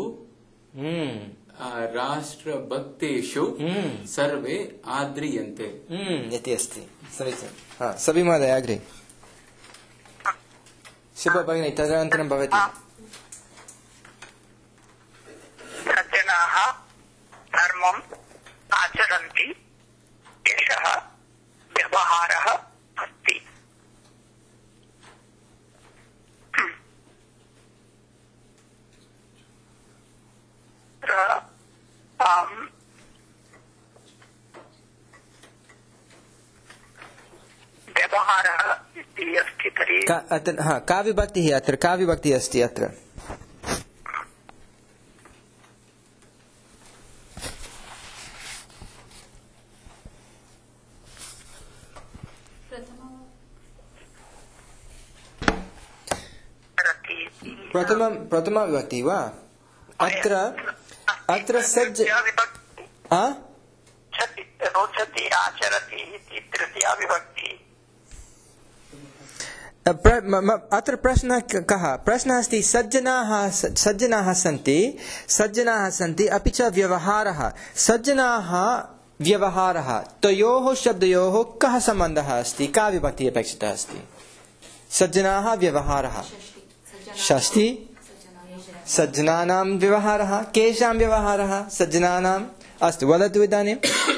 राष्ट्रभक्तेषु सर्वे आद्रियन्ते इति अस्ति समीचीनं सभी महोदय अग्रे शुभ भगिनी तदनन्तरं भवति सज्जनाः धर्मम् आचरन्ति एषः व्यवहारः अस्ति व्यवहारः इति अस्ति तर्हि का विभक्तिः अत्र का विभक्तिः अस्ति अत्र प्रथमा विभक्ति वा अत्र सज्ज रोचति आचरति इति तृतीया विभक्ति अत्र प्रश्नः कः प्रश्नः अस्ति सज्जनाः सन्ति अपि च व्यवहारः सज्जनाः व्यवहारः तयोः शब्दयोः कः सम्बन्धः अस्ति का विभक्तिः अपेक्षिता अस्ति सज्जनाः व्यवहारः षष्ठी सज्जनानां व्यवहारः केषां व्यवहारः सज्जनानाम् अस्तु वदतु इदानीं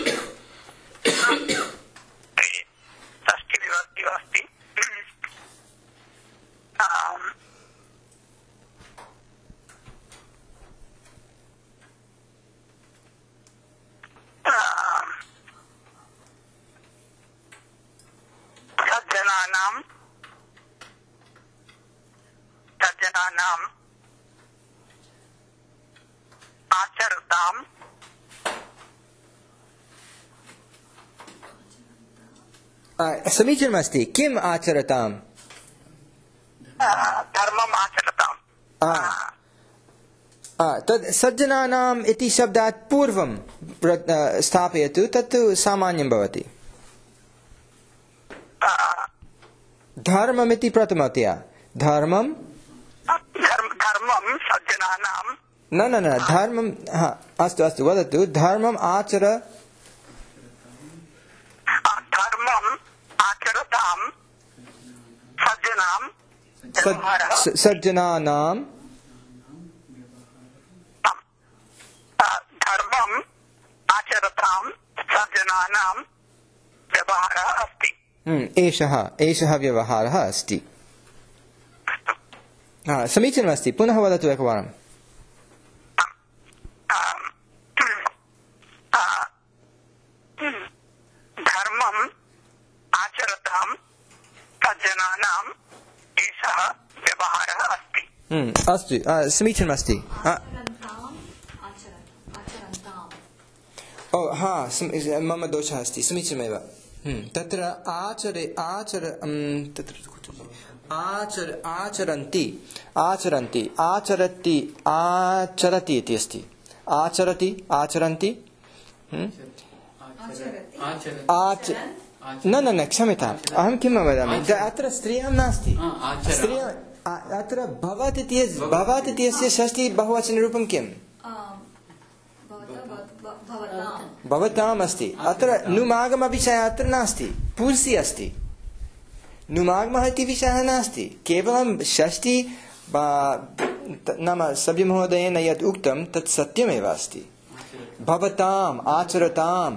सज्जनानाम् आचरताम् समीचीनमस्ति किम् आचरताम् धर्मम् आचरताम् तद् सज्जनानाम् इति शब्दात् पूर्वं स्थापयतु तत्तु सामान्यं भवति धर्ममिति प्रथमतया धर्मं सज्जनानां न धर्मं अस्तु वदतु धर्मम् आचरतां सज्जनानां धर्मम् आचरतां सज्जनानां व्यवहारः अस्ति एषः व्यवहारः अस्ति समीचीनमस्ति पुनः वदतु एकवारं धर्मम् आचरतां सज्जनानाम् एषः व्यवहारः अस्ति अस्तु समीचीनमस्ति मम दोषः अस्ति समीचीनमेव तत्र आचरन्ति इति अस्ति आचरन्ति न क्षम्यताम् अहं किं वदामि अत्र स्त्रियां नास्ति अत्र भवत् इत्यस्य षष्ठी बहुवचनरूपं किम् भवताम् अस्ति अत्र नुमागम विषयः अत्र नास्ति पुंसि अस्ति नुमागमः इति विषयः नास्ति केवलं षष्ठी नाम सभ्यमहोदयेन यत् उक्तं तत् सत्यमेव अस्ति भवताम् आचरताम्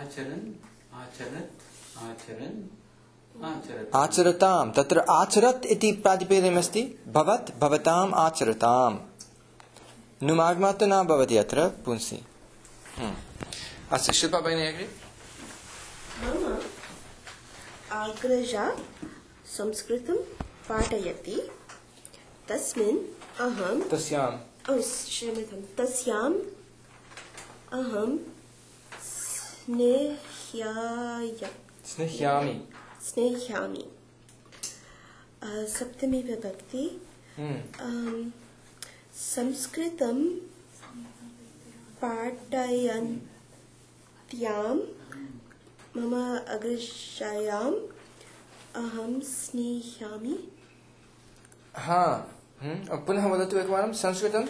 आचरताम् तत्र आचरत् इति प्रातिपदिकमस्ति भवताम् आचरताम् नुमागमः न भवति अत्र पुंसि अस्तु शिल्पा भगिनी अग्रे मम अग्रजा संस्कृतं पाठयति तस्याम् अहं स्नेह्यामि सप्तमी विभक्ति संस्कृतं पाठयन्त्यां मम अग्रजायाम् अहं स्नेह्यामि पुनः वदतु एकवारं संस्कृतं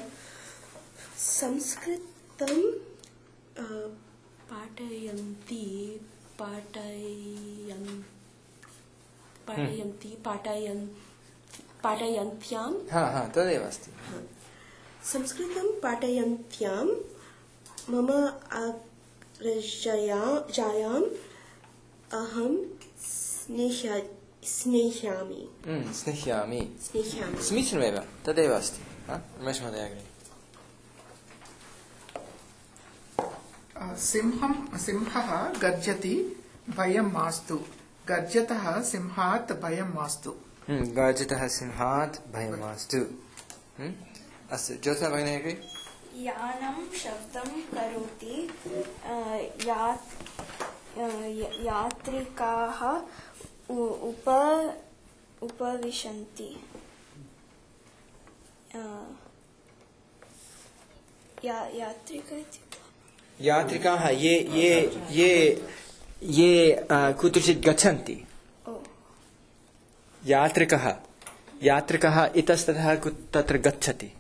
पाठयन्त्यां तदेव अस्ति संस्कृतं पाठयन्त्यां मम अग्रजायाम् अहं स्नेह्यामि समीचीनमेव तदेव अस्ति रमेश महोदय अग्रे सिंहः गर्जति भयं मास्तु गर्जतः सिंहात् भयं मास्तु गर्जितः सिंहात् भयं मास्तु अस्तु ज्योत्स्ना भगिनी अग्रे यानं शब्दं करोति यात्रिकाः उपविशन्ति यात्रिकाः ये कुत्रचित् गच्छन्ति यात्रिकः इतस्ततः तत्र गच्छति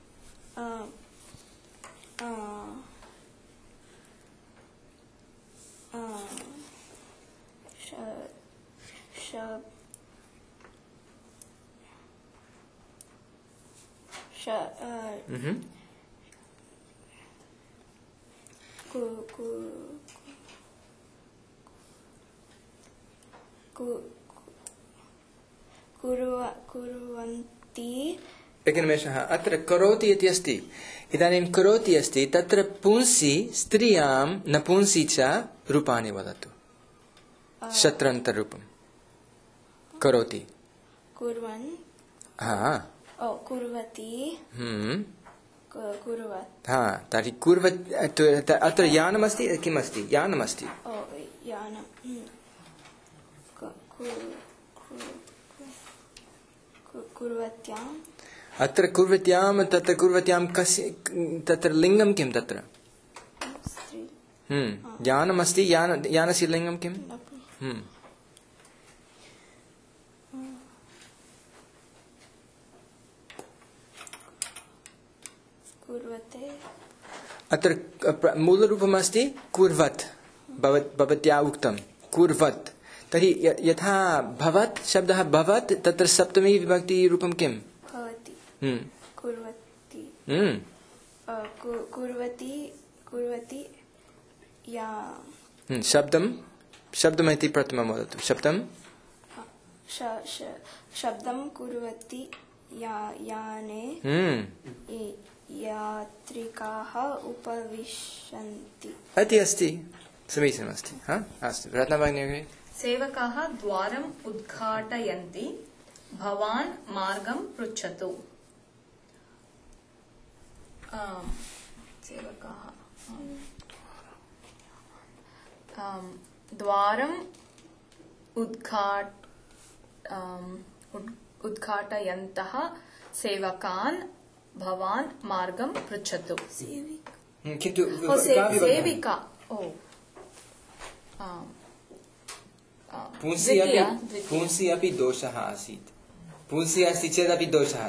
कुर्वन्ति एकनिमेषः अत्र करोति इति अस्ति इदानीं करोति अस्ति तत्र पुंसि स्त्रियां नपुंसि च रूपाणि वदतु शत्रन्तरूपं करोति कुर्वन् कुर्वति तर्हि अत्र यानमस्ति किमस्ति यानमस्ति अत्र कुर्वत्यां तत्र कुर्वत्यां कस्य तत्र लिङ्गं किं तत्र यानमस्ति यानस्य लिङ्गं किं अत्र मूलरूपमस्ति कुर्वत् भवत्या उक्तं कुर्वत् तर्हि यथा भवत् शब्दः भवत् तत्र सप्तमी विभक्ति रूपं किं कुर्वति शब्दमिति प्रथमं वदतु शब्दं कुर्वति याने यात्रिकाः उपविशन्ति अति अस्ति समीचीनमस्ति अस्तु रत्ना भगिनी अग्रे सेवकाः द्वारम् उद्घाटयन्ति भवान् मार्गं पृच्छतु सेवकाः द्वारम् उद्घाटयन्तः सेवकान् भवान् मार्गं पृच्छतु सेविका पुंसि अपि दोषः आसीत् पुंसि अस्ति चेदपि दोषः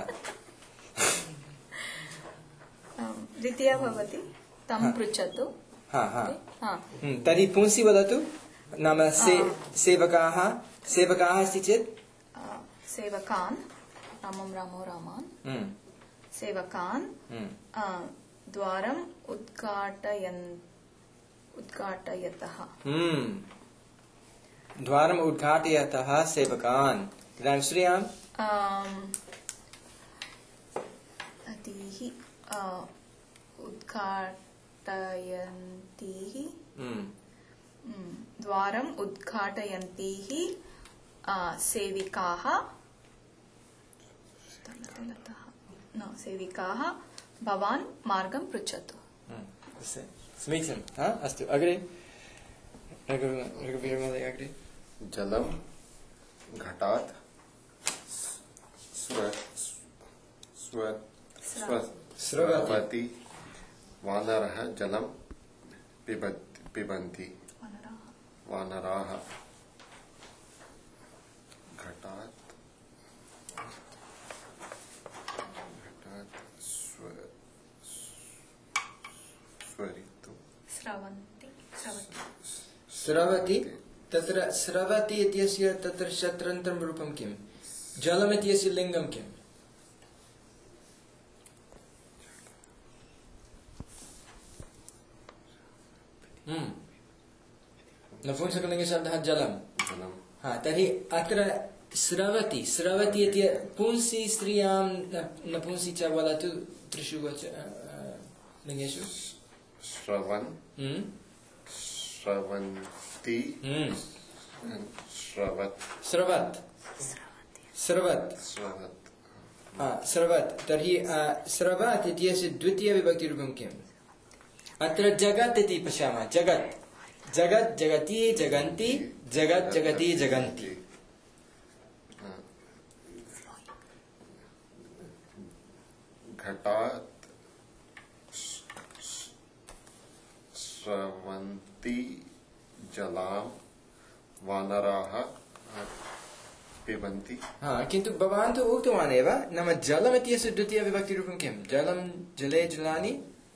द्वितीया भवति तं पृच्छतु तर्हि पुंसि वदतु नाम सेवकाः अस्ति चेत् सेवकान् रामं रामो रामान् सेवकान् द्वारम् उद्घाटयतः द्वारम् उद्घाटयतः सेवकान् इदानीं श्रियाम् उद्घाटयन्तीः द्वारम् उद्घाटयन्तीः सेविकाः सेविकाः भवान् मार्गं पृच्छतु। समीचीनम्। अस्तु, अग्रे रघुवीरमहोदय अग्रे। जलं घटात् स्रवति वानरः जलं पिबन्ति वानराः घटात् स्रवति। तत्र स्रवति इत्यस्य तत्र शत्रन्तं रूपं किम्? जलम् इत्यस्य लिङ्गं किम्? नपुंसकलिङ्गशब्दः जलम्। तर्हि अत्र स्रवति। स्रवति इति पुंसि स्त्रियां नपुंसि च वदतु त्रिषु लिङ्गेषु। श्रवन् श्रवन्ति श्रवत् स्रवत् स्रवत् स्रवत्। तर्हि स्रवत् इत्यस्य द्वितीयविभक्तिरूपं किम्? अत्र जगत् इति पश्यामः। जगत् जगत् जगति जगन्ति जगत् जगति जगन्ति। घटात् स्रवन्ति जलां वानराः पिबन्ति। किन्तु भवान् तु उक्तवान् एव, नाम जलम् इत्यस्य द्वितीयविभक्तिरूपं किं? जलं जले जलानि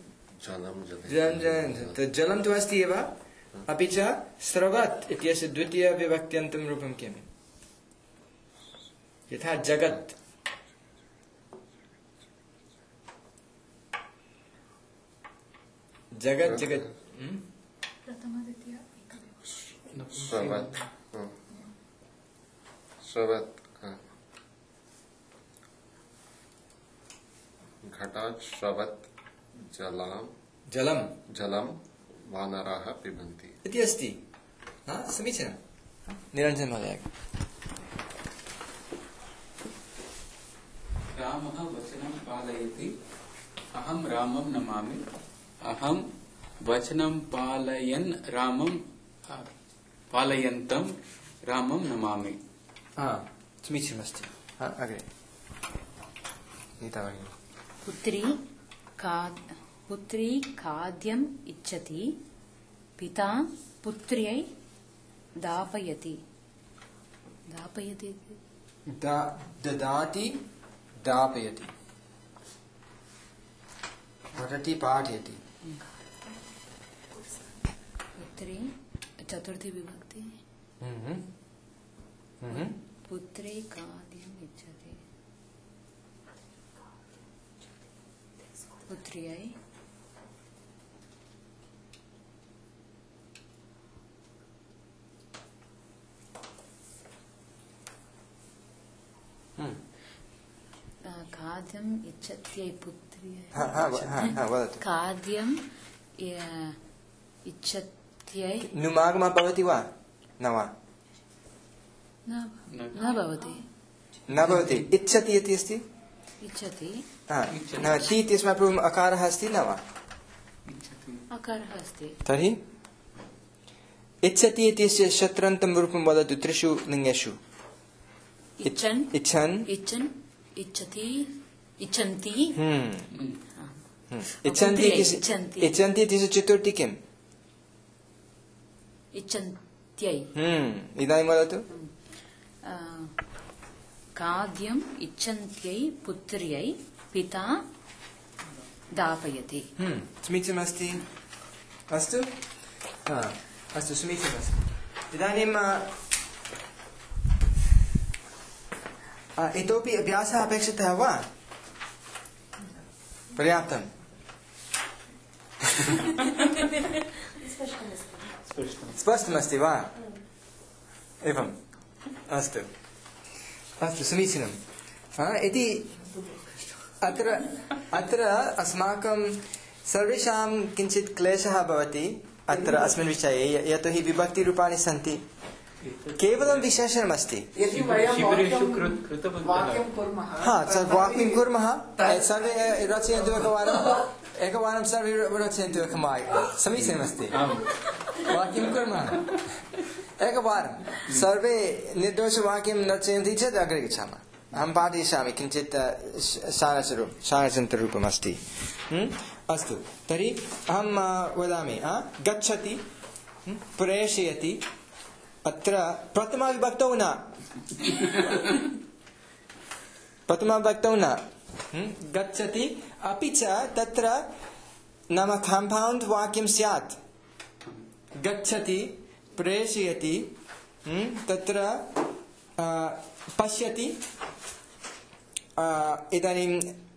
जलं तु अस्ति एव, अपि च स्रवत् इत्यस्य द्वितीयविभक्त्यन्तं रूपं किम्? यथा जगत्। जगत् जगत् श्रवत् श्रवत् घटात् श्रवत् जलं वानराः पिबन्ति इति अस्ति। समीचीनं। निरञ्जन महोदय। रामः वचनं पालयति अहं रामं नमामि। अहं वचनं पालयन् रामं पालयन्तं रामं नमामि। समीचीनमस्ति। अग्रे नीता भगिनी। पुत्री खाद्यम् इच्छति, पिता पुत्र्यै दापयति। दापयति ददाति दापयति पठति पाठयति। पुत्री चतुर्थी विभक्ति। पुत्री खाद्यम् इच्छति, पुत्र्यै खाद्यम् इच्छत्यै पुत्र्यै खाद्यम् इच्छत्यै नुमागमः भवति वा न वा? न भवति। न भवति। इच्छति इति अस्ति। इच्छति ति इत्यस्मात् पूर्वम् अकारः अस्ति न वा? अकारः अस्ति। तर्हि इच्छति इत्यस्य शत्रन्तं रूपं वदतु त्रिषु लिङ्गेषु। इच्छन् इच्छन् इच्छन् इच्छति इच्छन्ति इच्छन्ति इच्छन्ति इत्यस्य चतुर्थी किम्? इच्छन्त्यै। इदानीं वदतु। खाद्यम् इच्छन्त्यै पुत्र्यै पिता दापयति। समीचीनमस्ति। अस्तु अस्तु समीचीनमस्ति। इदानीं इतोपि अभ्यासः अपेक्षितः वा? पर्याप्तम्। स्पष्टमस्ति वा? एवम् अस्तु अस्तु समीचीनम्। इति अत्र अस्माकं सर्वेषां किञ्चित् क्लेशः भवति। अत्र अस्मिन् विषये यतोहि विभक्तिरूपाणि सन्ति केवलं विशेषणमस्ति यदि वयं शिबिरेषु वाक्यं कुर्मः वाक्यं कुर्मः सर्वे रचयन्तु एकवारं सर्वे रचयन्तु एकवारं समीचीनमस्ति वाक्यं कुर्मः एकवारं सर्वे निर्दोषवाक्यं रचयन्ति चेत् अग्रे गच्छामः अहं पाठयिष्यामि किञ्चित् शानचन्तरूपमस्ति अस्तु तर्हि अहं वदामि गच्छति प्रेषयति अत्र प्रथमाविभक्तौ न गच्छति अपि च तत्र नाम कम्पौण्ड् वाक्यं स्यात् गच्छति प्रेषयति तत्र पश्यति इदानीं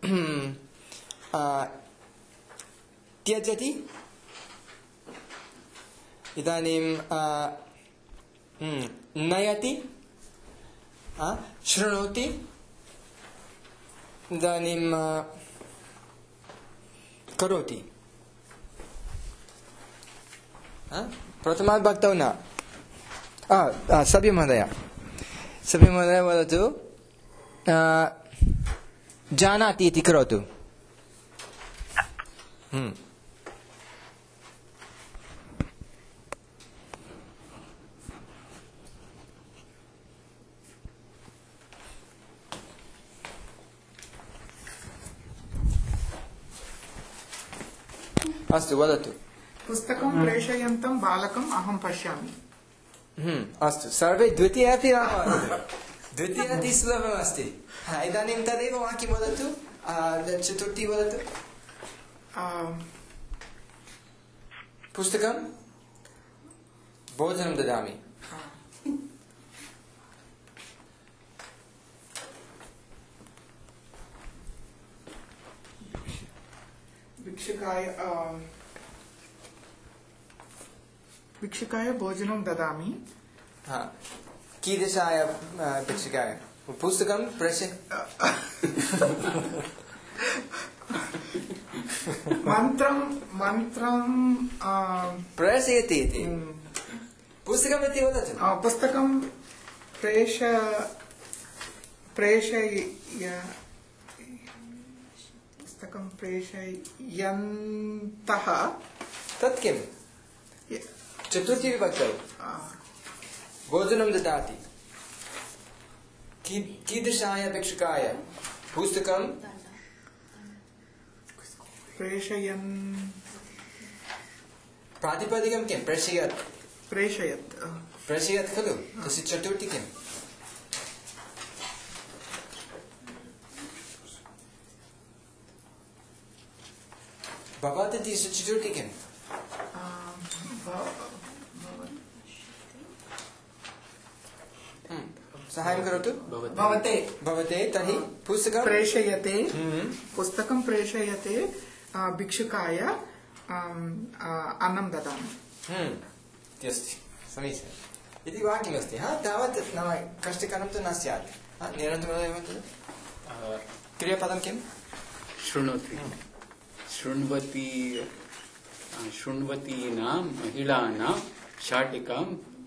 त्यजति इदानीं नयति शृणोति इदानीं करोति प्रथमाविभक्तौ न सभ्यमहोदय वदतु जानाति इति करोतु अस्तु वदतु पुस्तकं प्रेषयन्तं बालकम् अहं पश्यामि अस्तु सर्वे द्वितीय अपि द्वितीय अति सुलभमस्ति इदानीं तदेव वाक्यं वदतु चतुर्थी वदतु पुस्तकं भोजनं ददामि भिक्षुकाय भोजनं ददामि कीदृशाय भिक्षुकाय पुस्तकं मन्त्रं प्रेषयति इति पुस्तकम् इति वदतु पुस्तकं प्रेषयन्तः तत् किम् चतुर्थी विभक्तौ भोजनं ददाति कीदृशाय भिक्षुकाय पुस्तकं प्रेषयन् प्रातिपदिकं किं प्रेषयत् खलु तस्य चतुर्थी किम् भवत् इति चतुर्थी किम् सहायं करोतु भवते तर्हि पुस्तकं प्रेषयते पुस्तकं प्रेषयते भिक्षुकाय अन्नं ददामि अस्ति समीचीनम् इति वाक्यमस्ति तावत् नाम कष्टकरं तु न स्यात् निरन्तरमेव क्रियापदं किं शृणोति शृण्वतीनां महिलानां शाटिकां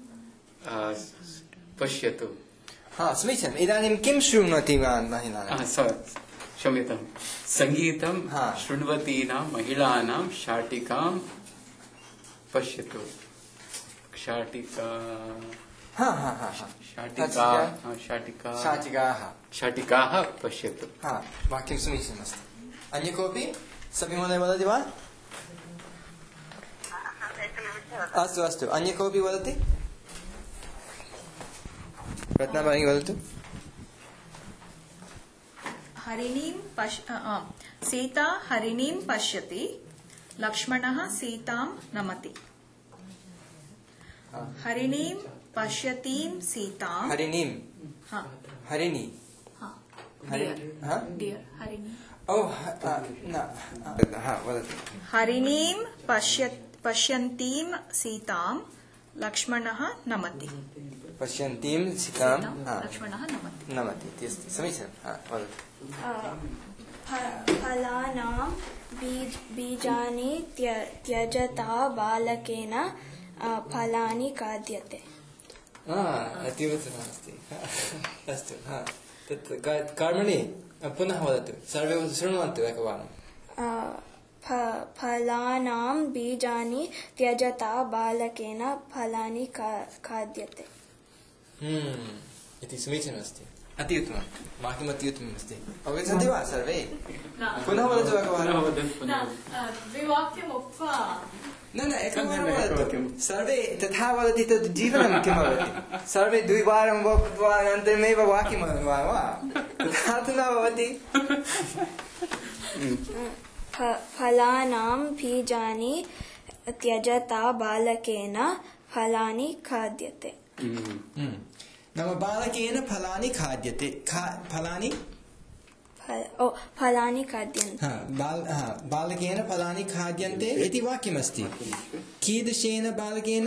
पश्यतु समीचीनम् इदानीं किं शृण्वति महिलानां क्षम्यतां सङ्गीतं शृण्वतीनां महिलानां शाटिकां पश्यतु शाटिकाः पश्यतु वाक्यं समीचीनमस्ति अन्य कोऽपि सभ्यमहोदय वदति वा अस्तु अन्य कोऽपि वदति रत्नाबाई वदतु सीता हरिणीं पश्यति लक्ष्मणः सीतां नमति हरिणीं पश्यतीं सीतां हरिणी हरिणीं पश्यन्तीं सीतां लक्ष्मणः नमति पश्यन्तीं सीतां लक्ष्मणः नमति इति अस्ति समीचीनं वदतु फलानां बीजानि त्यजता बालकेन फलानि खाद्यते। अतीव उत्तमम् अस्ति। अस्तु, तत् कर्मणि पुनः वदतु, सर्वे शृण्वन्तु एकवारं। फलानां बीजानि त्यजता बालकेन फलानि खाद्यते। इति समीचीनमस्ति, अति उत्तमं, वाक्यम् अति उत्तमम् अस्ति। अवगच्छन्ति वा सर्वे? पुनः वदतु एकवारं। द्विवाक्यम् उक्त्वा न एकवारं वदतु। सर्वे तथा वदति तद् जीवनं किं भवति? सर्वे द्विवारं वक्त्वा अनन्तरमेव वाक्यं वा? तथा तु न भवति। फलानां बीजानि त्यजता बालकेन फलानि खाद्यते। नाम बालकेन फलानि खाद्यते। फलानि खाद्यन्ते। बालकेन फलानि खाद्यन्ते इति वाक्यमस्ति। कीदृशेन बालकेन?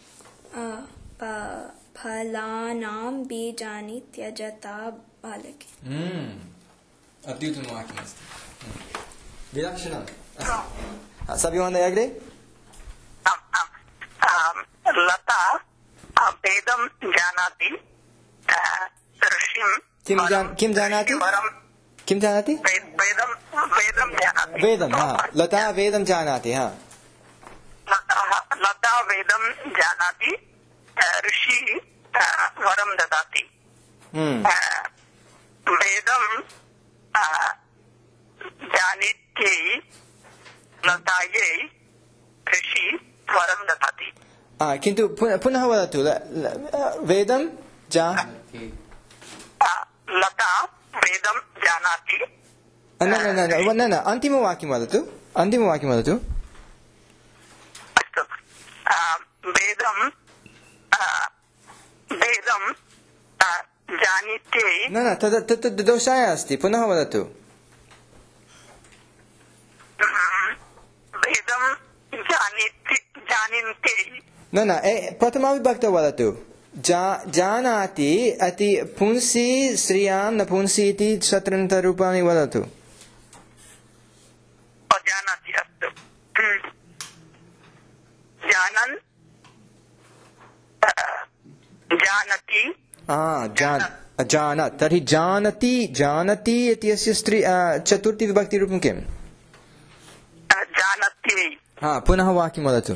फलानां बीजानि त्यजता बालके। अत्युत्तमं वाक्यमस्ति, विलक्षणं। सभ्यमहोदय अग्रे। लता वेदं जानाति, ऋषिं किं जानाति? किं जानाति? वेदं जानाति। वेदं, लता वेदं जानाति। लता वेदं जानाति, ऋषि वरं ददाति। वेदं जानीत्यै लतायै ऋषि वरं ददाति। किन्तु पुनः वदतु, वेदं लता वेदं जानाति। न अन्तिमवाक्यं वदतु, अन्तिमवाक्यं वदतु। अस्तु, वेदं जानीत्यै। न तत् दोषाय अस्ति, पुनः वदतु। वेदं जानीत्यै। न प्रथमाविभक्तौ वदतु। जानाति अति पुंसि श्रियां नपुंसि इति शत्रन्तरूपाणि वदतु। जानाति, अस्तु। जानन् जानाति। जानात्, तर्हि जानति इत्यस्य चतुर्थी विभक्तिरूपं किम्? जानत्यै। पुनः वाक्यं वदतु।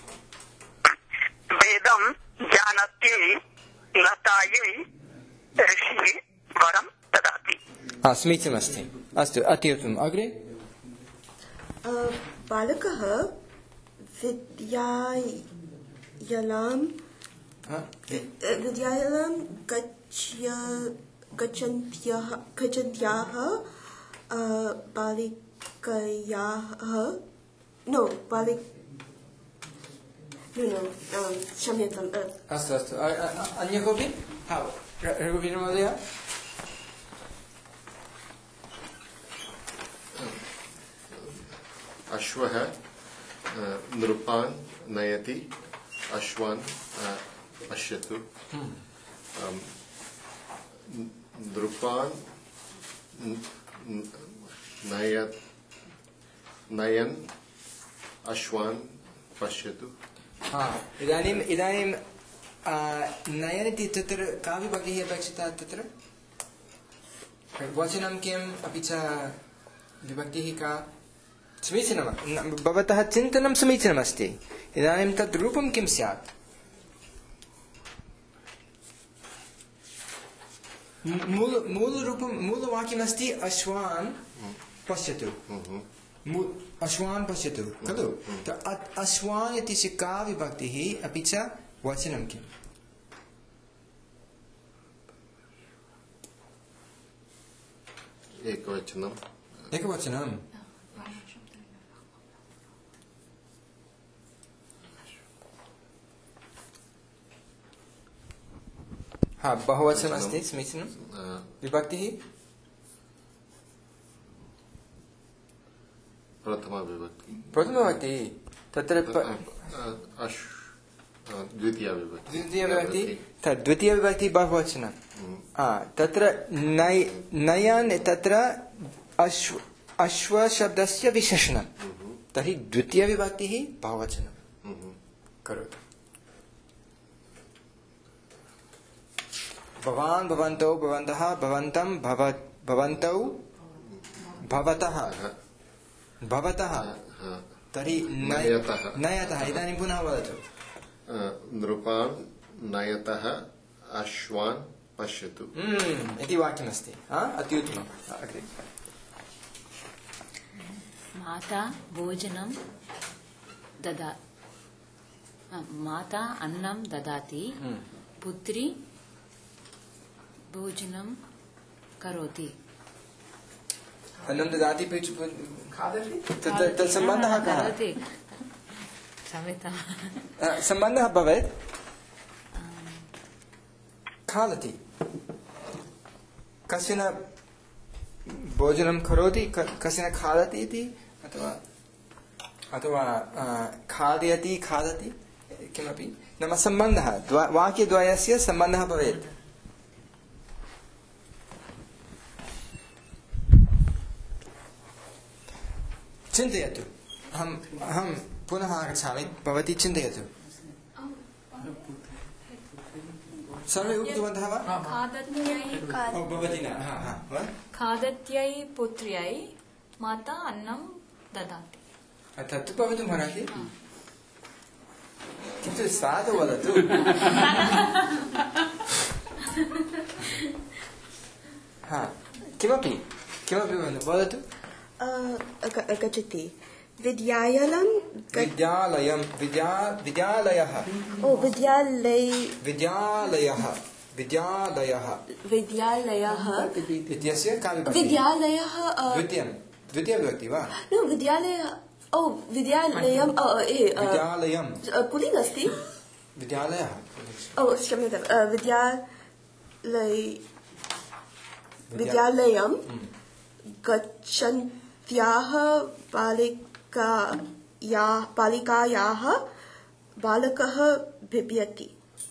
वेदं जानत्यै लतायै ऋषिः वरं ददाति। समीचीनमस्ति, अस्तु, अति उत्तमम्। अग्रे। बालकः विद्यालयं गच्छन्त्याः क्षम्यताम्। अस्तु, अन्य कोऽपि? रघुवीरमहोदय। अश्वः नृपान् नयति, अश्वान् पश्यतु। नृपान् नयन् अश्वान् पश्यतु। इदानीं नयन् इति तत्र का विभक्तिः अपेक्षिता? तत्र वचनं किम्, अपि च विभक्तिः का? समीचीनं, भवतः चिन्तनं समीचीनमस्ति। इदानीं तद् रूपं किं स्यात्? मूलवाक्यमस्ति अश्वान् पश्यतु। अश्वान् पश्यतु खलु? अश्वान् इत्यस्य का विभक्तिः, अपि च वचनं किम्? एकवचनं। बहुवचनम् अस्ति, समीचीनं। विभक्तिः प्रथमविभक्ति। तत्र द्वितीयविभक्ति। द्वितीयविभक्ति बहुवचनं। तत्र नयन्, तत्र अश्वशब्दस्य विशेषणं तर्हि द्वितीयविभक्तिः बहुवचनं करोतु। भवान् भवन्तौ भवन्तः भवन्तं भवन्तौ भवतः भवतः तर्हि नयतः। इदानीं पुनः वदतु। नृपान् नयतः अश्वान् पश्यतु इति वाक्यमस्ति। अत्युत्तमम्। अग्रे। माता भोजनं माता अन्नं ददाति, पुत्री भोजनं करोति। अन्नं ददाति तत्सम्बन्धः कः? सम्बन्धः भवेत् खादति। कश्चन भोजनं करोति, कश्चन खादति इति, अथवा खादयति खादति, किमपि नाम सम्बन्धः वाक्यद्वयस्य सम्बन्धः भवेत्। चिन्तयतु। अहं पुनः आगच्छामि, भवती चिन्तयतु। सर्वे उक्तवन्तः वा? खादत्यै पुत्र्यै माता अन्नं ददाति। तत्तु भवितुमर्हति, किन्तु साधु वदतु। किमपि वदतु। गच्छति विद्यालयं विद्यालयः विद्यालयः इत्यस्य का विभक्तिः? विद्यालयः द्वितीयविभक्ति वा? विद्यालयः विद्यालयं पुल्लिङ्ग् अस्ति। विद्यालयः क्षम्यतां विद्यालयं गच्छन्त्याः बालिकायाः बालकः बिभ्यति।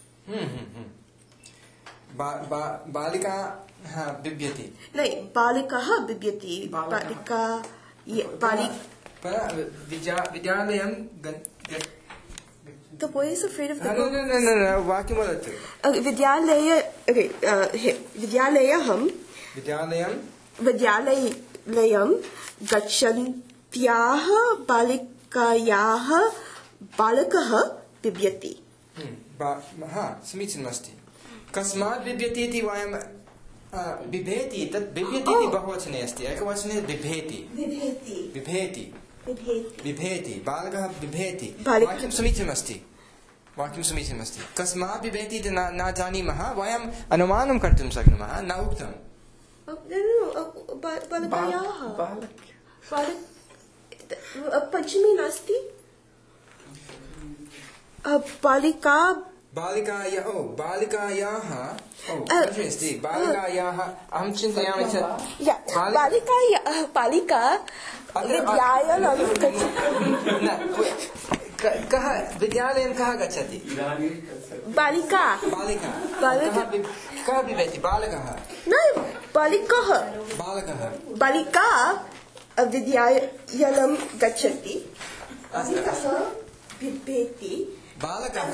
बालिका बिभ्यति। नहीं, बालकः बिभ्यति। विद्यालयं The boy is afraid of the no, वाक्यं वदतु। विद्यालयं गच्छन्त्याः बालिकायाः बालकः बिभ्यति। समीचीनमस्ति। कस्मात् बिभ्यति इति वयं बिभेति, तत् बिभ्यति इति बहुवचने अस्ति, एकवचने बिभेति। बालकः बिभेति। वाक्यं समीचीनमस्ति। कस्मात् बिभेति इति न जानीमः, वयम् अनुमानं कर्तुं शक्नुमः, न उक्तम्। पञ्चमी नास्ति। बालिकायाः अहं चिन्तयामि चेत् बालिका कः विद्यालयं कः गच्छति? बालिका कः बिभेति? बालकः न बालिकः बालिका विद्यालयं गच्छति। बिभेति बालकः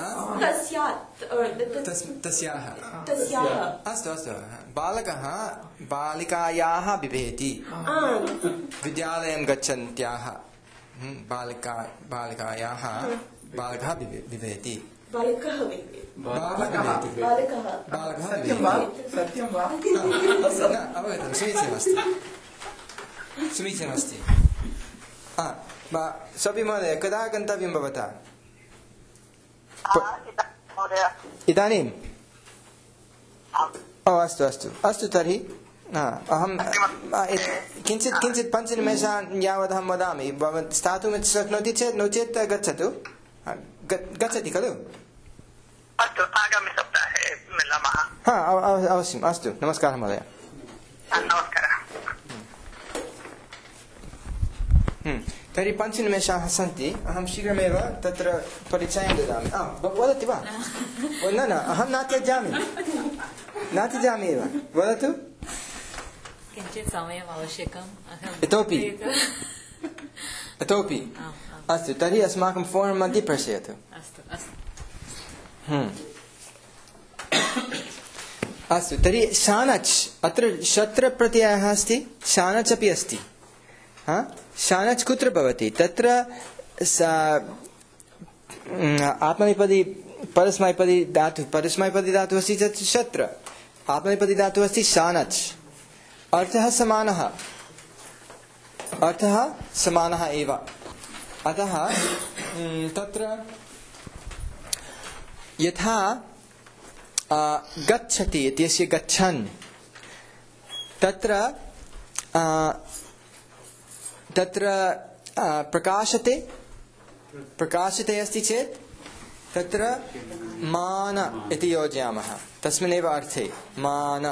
तस्याः। अस्तु बालकः बालिकायाः बिभेति। विद्यालयं गच्छन्त्याः बालिकायाः बालकः बिभेति। अवगतं, समीचीनमस्ति। सोपि महोदय, कदा गन्तव्यं भवता? इदानीम्? अस्तु तर्हि अहं किञ्चित् 5 निमेषान् यावत् अहं वदामि। भवान् स्थातुं शक्नोति चेत्, नो चेत् गच्छतु। गच्छति खलु? अस्तु, आगामिसप्ताहे मिलामः। अवश्यम्। अस्तु, नमस्कारः महोदय। नमस्कारः। तर्हि 5 निमेषाः सन्ति। अहं शीघ्रमेव तत्र परिचयं ददामि। वदति वा? न अहं न त्यजामि एव। वदतु। किञ्चित् समयम् आवश्यकम् इतोपि अस्तु तर्हि अस्माकं फोरं मध्ये प्रेषयतु अस्तु अस्तु तर्हि शानच् अत्र शत्र प्रत्ययः अस्ति शानच् अपि अस्ति शानच् कुत्र भवति तत्र आत्मनेपदी परस्मैपदी धातु अस्ति चेत् शत्र आत्मनेपदी धातु अस्ति शानच् अर्थः समानः एव अतः तत्र यथा गच्छति इत्यस्य गच्छन् तत्र प्रकाशते अस्ति चेत् तत्र मान इति योजयामः तस्मिन्नेव अर्थे मान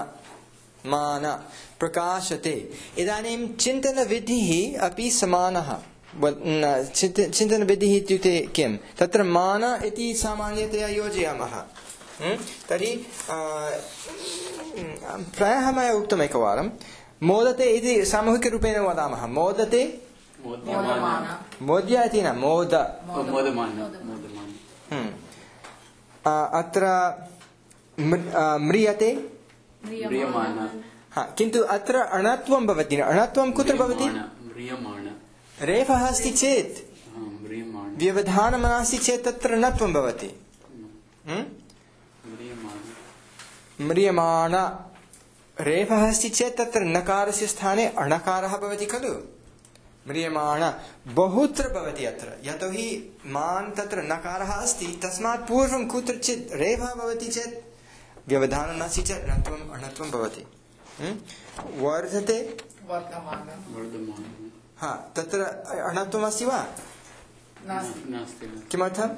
प्रकाशते इदानीं चिन्तनविधिः अपि समानः चिन्तनविधिः इत्युक्ते किं तत्र मान इति सामान्यतया योजयामः तर्हि प्रायः मया उक्तम् एकवारं मोदते इति सामूहिकरूपेण वदामः मोदते मोद्य इति न अत्र म्रियते किन्तु अत्र अणत्वं भवति अणत्वं कुत्र भवति रेफः अस्ति चेत् व्यवधानं नास्ति चेत् तत्र णत्वं भवति म्रियमाण रेफः अस्ति चेत् तत्र नकारस्य स्थाने अणकारः भवति खलु म्रियमाण बहुत्र भवति अत्र यतोहि मान् तत्र नकारः अस्ति तस्मात् पूर्वं कुत्रचित् रेफः भवति चेत् व्यवधानं नास्ति चेत् णत्वम् अणत्वं भवति वर्धते तत्र अणत्वम् अस्ति वा किमर्थं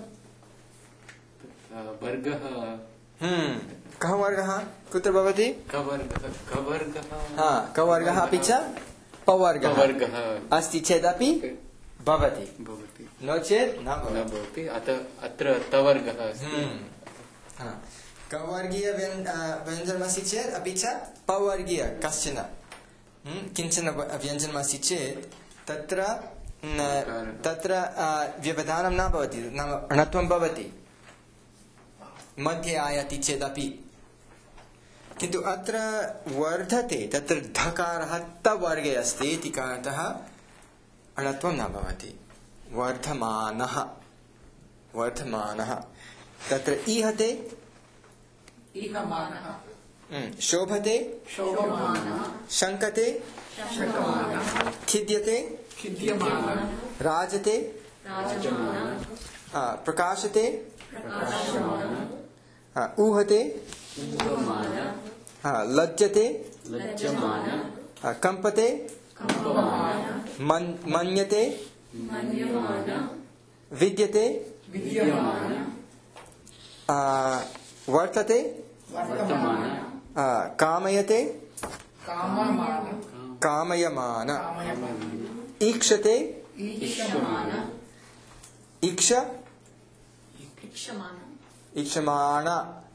कः वर्गः कुत्र भवति कवर्गः अपि च पवर्गः अस्ति चेदपि भवति नो चेत् न भवति अत्र तवर्गः कवर्गीय व्यञ्जनमस्ति चेत् अपि च पवर्गीय कश्चन किञ्चन व्यञ्जनमस्ति चेत् तत्र व्यवधानं न भवति नाम अणत्वं भवति मध्ये आयाति चेदपि किन्तु अत्र वर्धते तत्र धकारः तवर्गे अस्ति इति कारणतः अणत्वं न भवति वर्धमानः तत्र ईहते शोभते शङ्कते खिद्यते राजते प्रकाशते ऊहते लज्जते कंपते मन्यते विद्यते वर्तते कामयते कामयमान ईक्षते ईक्षमाण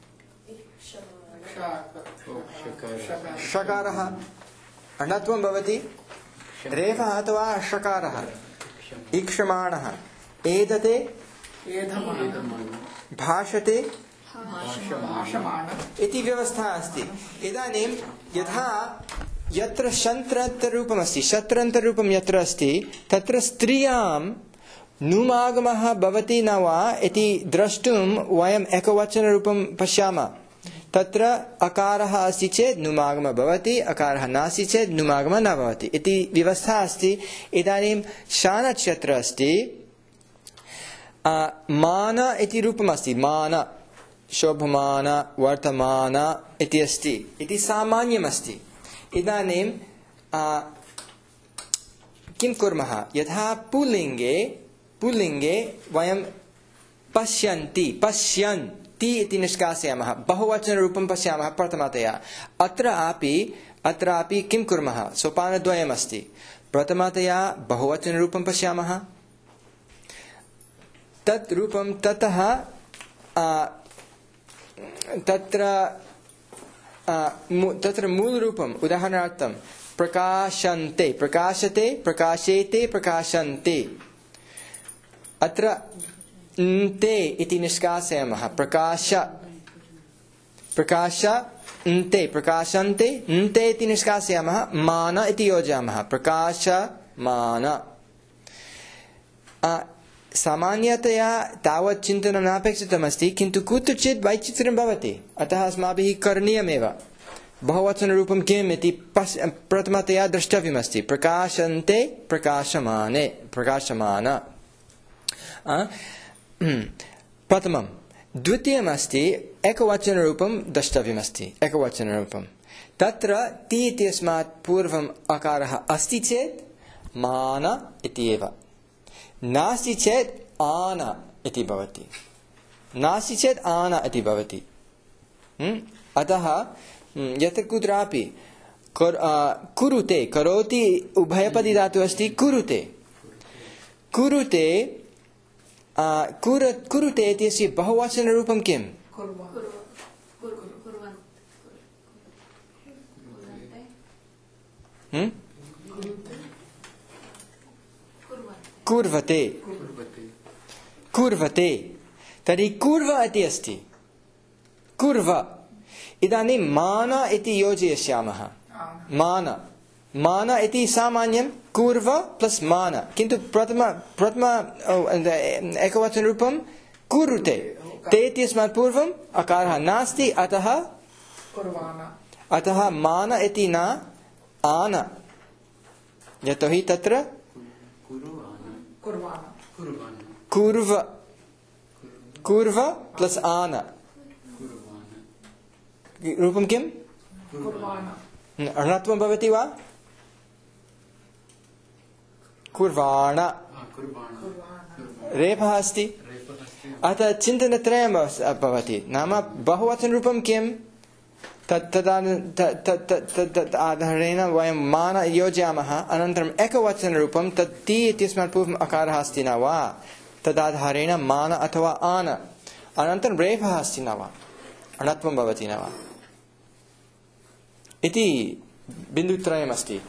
षकारः अणत्वं भवति रेफः अथवा षकारः ईक्षमाणः एदते भाषते इति व्यवस्था अस्ति इदानीं यथा यत्र शत्रन्तरूपमस्ति शत्रन्तरूपं यत्र अस्ति तत्र स्त्रियां नुमागमः भवति न वा इति द्रष्टुं वयम् एकवचनरूपं पश्यामः तत्र अकारः अस्ति चेत् नुमागमः भवति अकारः नास्ति चेत् नुमागमः न भवति इति व्यवस्था अस्ति इदानीं शानच् यत्र अस्ति मान इति रूपमस्ति मान शोभमान वर्तमान इति अस्ति इति सामान्यमस्ति इदानीं किं कुर्मः यथा पुल्लिङ्गे वयं पश्यन्ति इति निष्कासयामः बहुवचनरूपं पश्यामः प्रथमतया अत्रापि किं कुर्मः सोपानद्वयमस्ति प्रथमतया बहुवचनरूपं पश्यामः तत् रूपं ततः तत्र मूलरूपम् उदाहरणार्थं प्रकाशन्ते प्रकाशते प्रकाशेते प्रकाशन्ते अत्र ते इति निष्कासयामः प्रकाश प्रकाशन्ते प्रकाशन्ते ते इति निष्कासयामः मान इति योजयामः प्रकाशमान सामान्यतया तावत् चिन्तनं नापेक्षितमस्ति किन्तु कुत्रचित् वैचित्र्यं भवति अतः अस्माभिः करणीयमेव बहुवचनरूपं किम् इति प्रथमतया द्रष्टव्यमस्ति प्रकाशन्ते प्रकाशमाने प्रकाशमान प्रथमं द्वितीयमस्ति एकवचनरूपं द्रष्टव्यमस्ति एकवचनरूपं तत्र ति इत्यस्मात् पूर्वम् अकारः अस्ति चेत् मान इति एव नास्ति चेत् आन इति भवति नास्ति चेत् आन इति भवति अतः यत्र कुत्रापि कुरुते करोति उभयपदी धातुः अस्ति कुरुते कुरुते कुरुते इत्यस्य बहुवचनरूपं किम् कुर्वते कुर्वते तर्हि कुर्व इति अस्ति कुर्व इदानीं मान इति योजयिष्यामः मान मान इति सामान्यं कुर्व प्लस् मान किन्तु प्रथम एकवचनरूपं कुरुते ते इत्यस्मात् पूर्वम् अकारः नास्ति अतः मान इति न आन यतोहि तत्र कुर्व कुर्व प्लस् आन रूपं किम् ऋणत्वं भवति वा कुर्वाण रेफः अस्ति अतः चिन्तनत्रयं भवति नाम बहुवचनरूपं किं तद् आधारेण वयं मान योजयामः अनन्तरम् एकवचनरूपं तत् ति इत्यस्मात् पूर्वम् अकारः अस्ति न वा तदाधारेण मान अथवा आन अनन्तरं रेफः अस्ति न वा ऋणत्वं भवति न वा इति बिन्दुत्रयमस्ति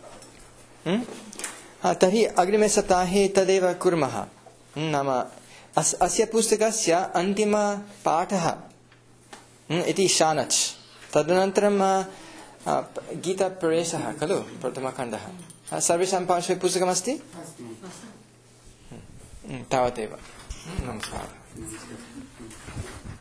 तर्हि अग्रिमे सप्ताहे तदेव कुर्मः नाम अस्य पुस्तकस्य अन्तिमपाठः इति शानच् तदनन्तरं गीताप्रवेशः खलु प्रथमखण्डः सर्वेषां पार्श्वे पुस्तकमस्ति तावदेव नमस्कारः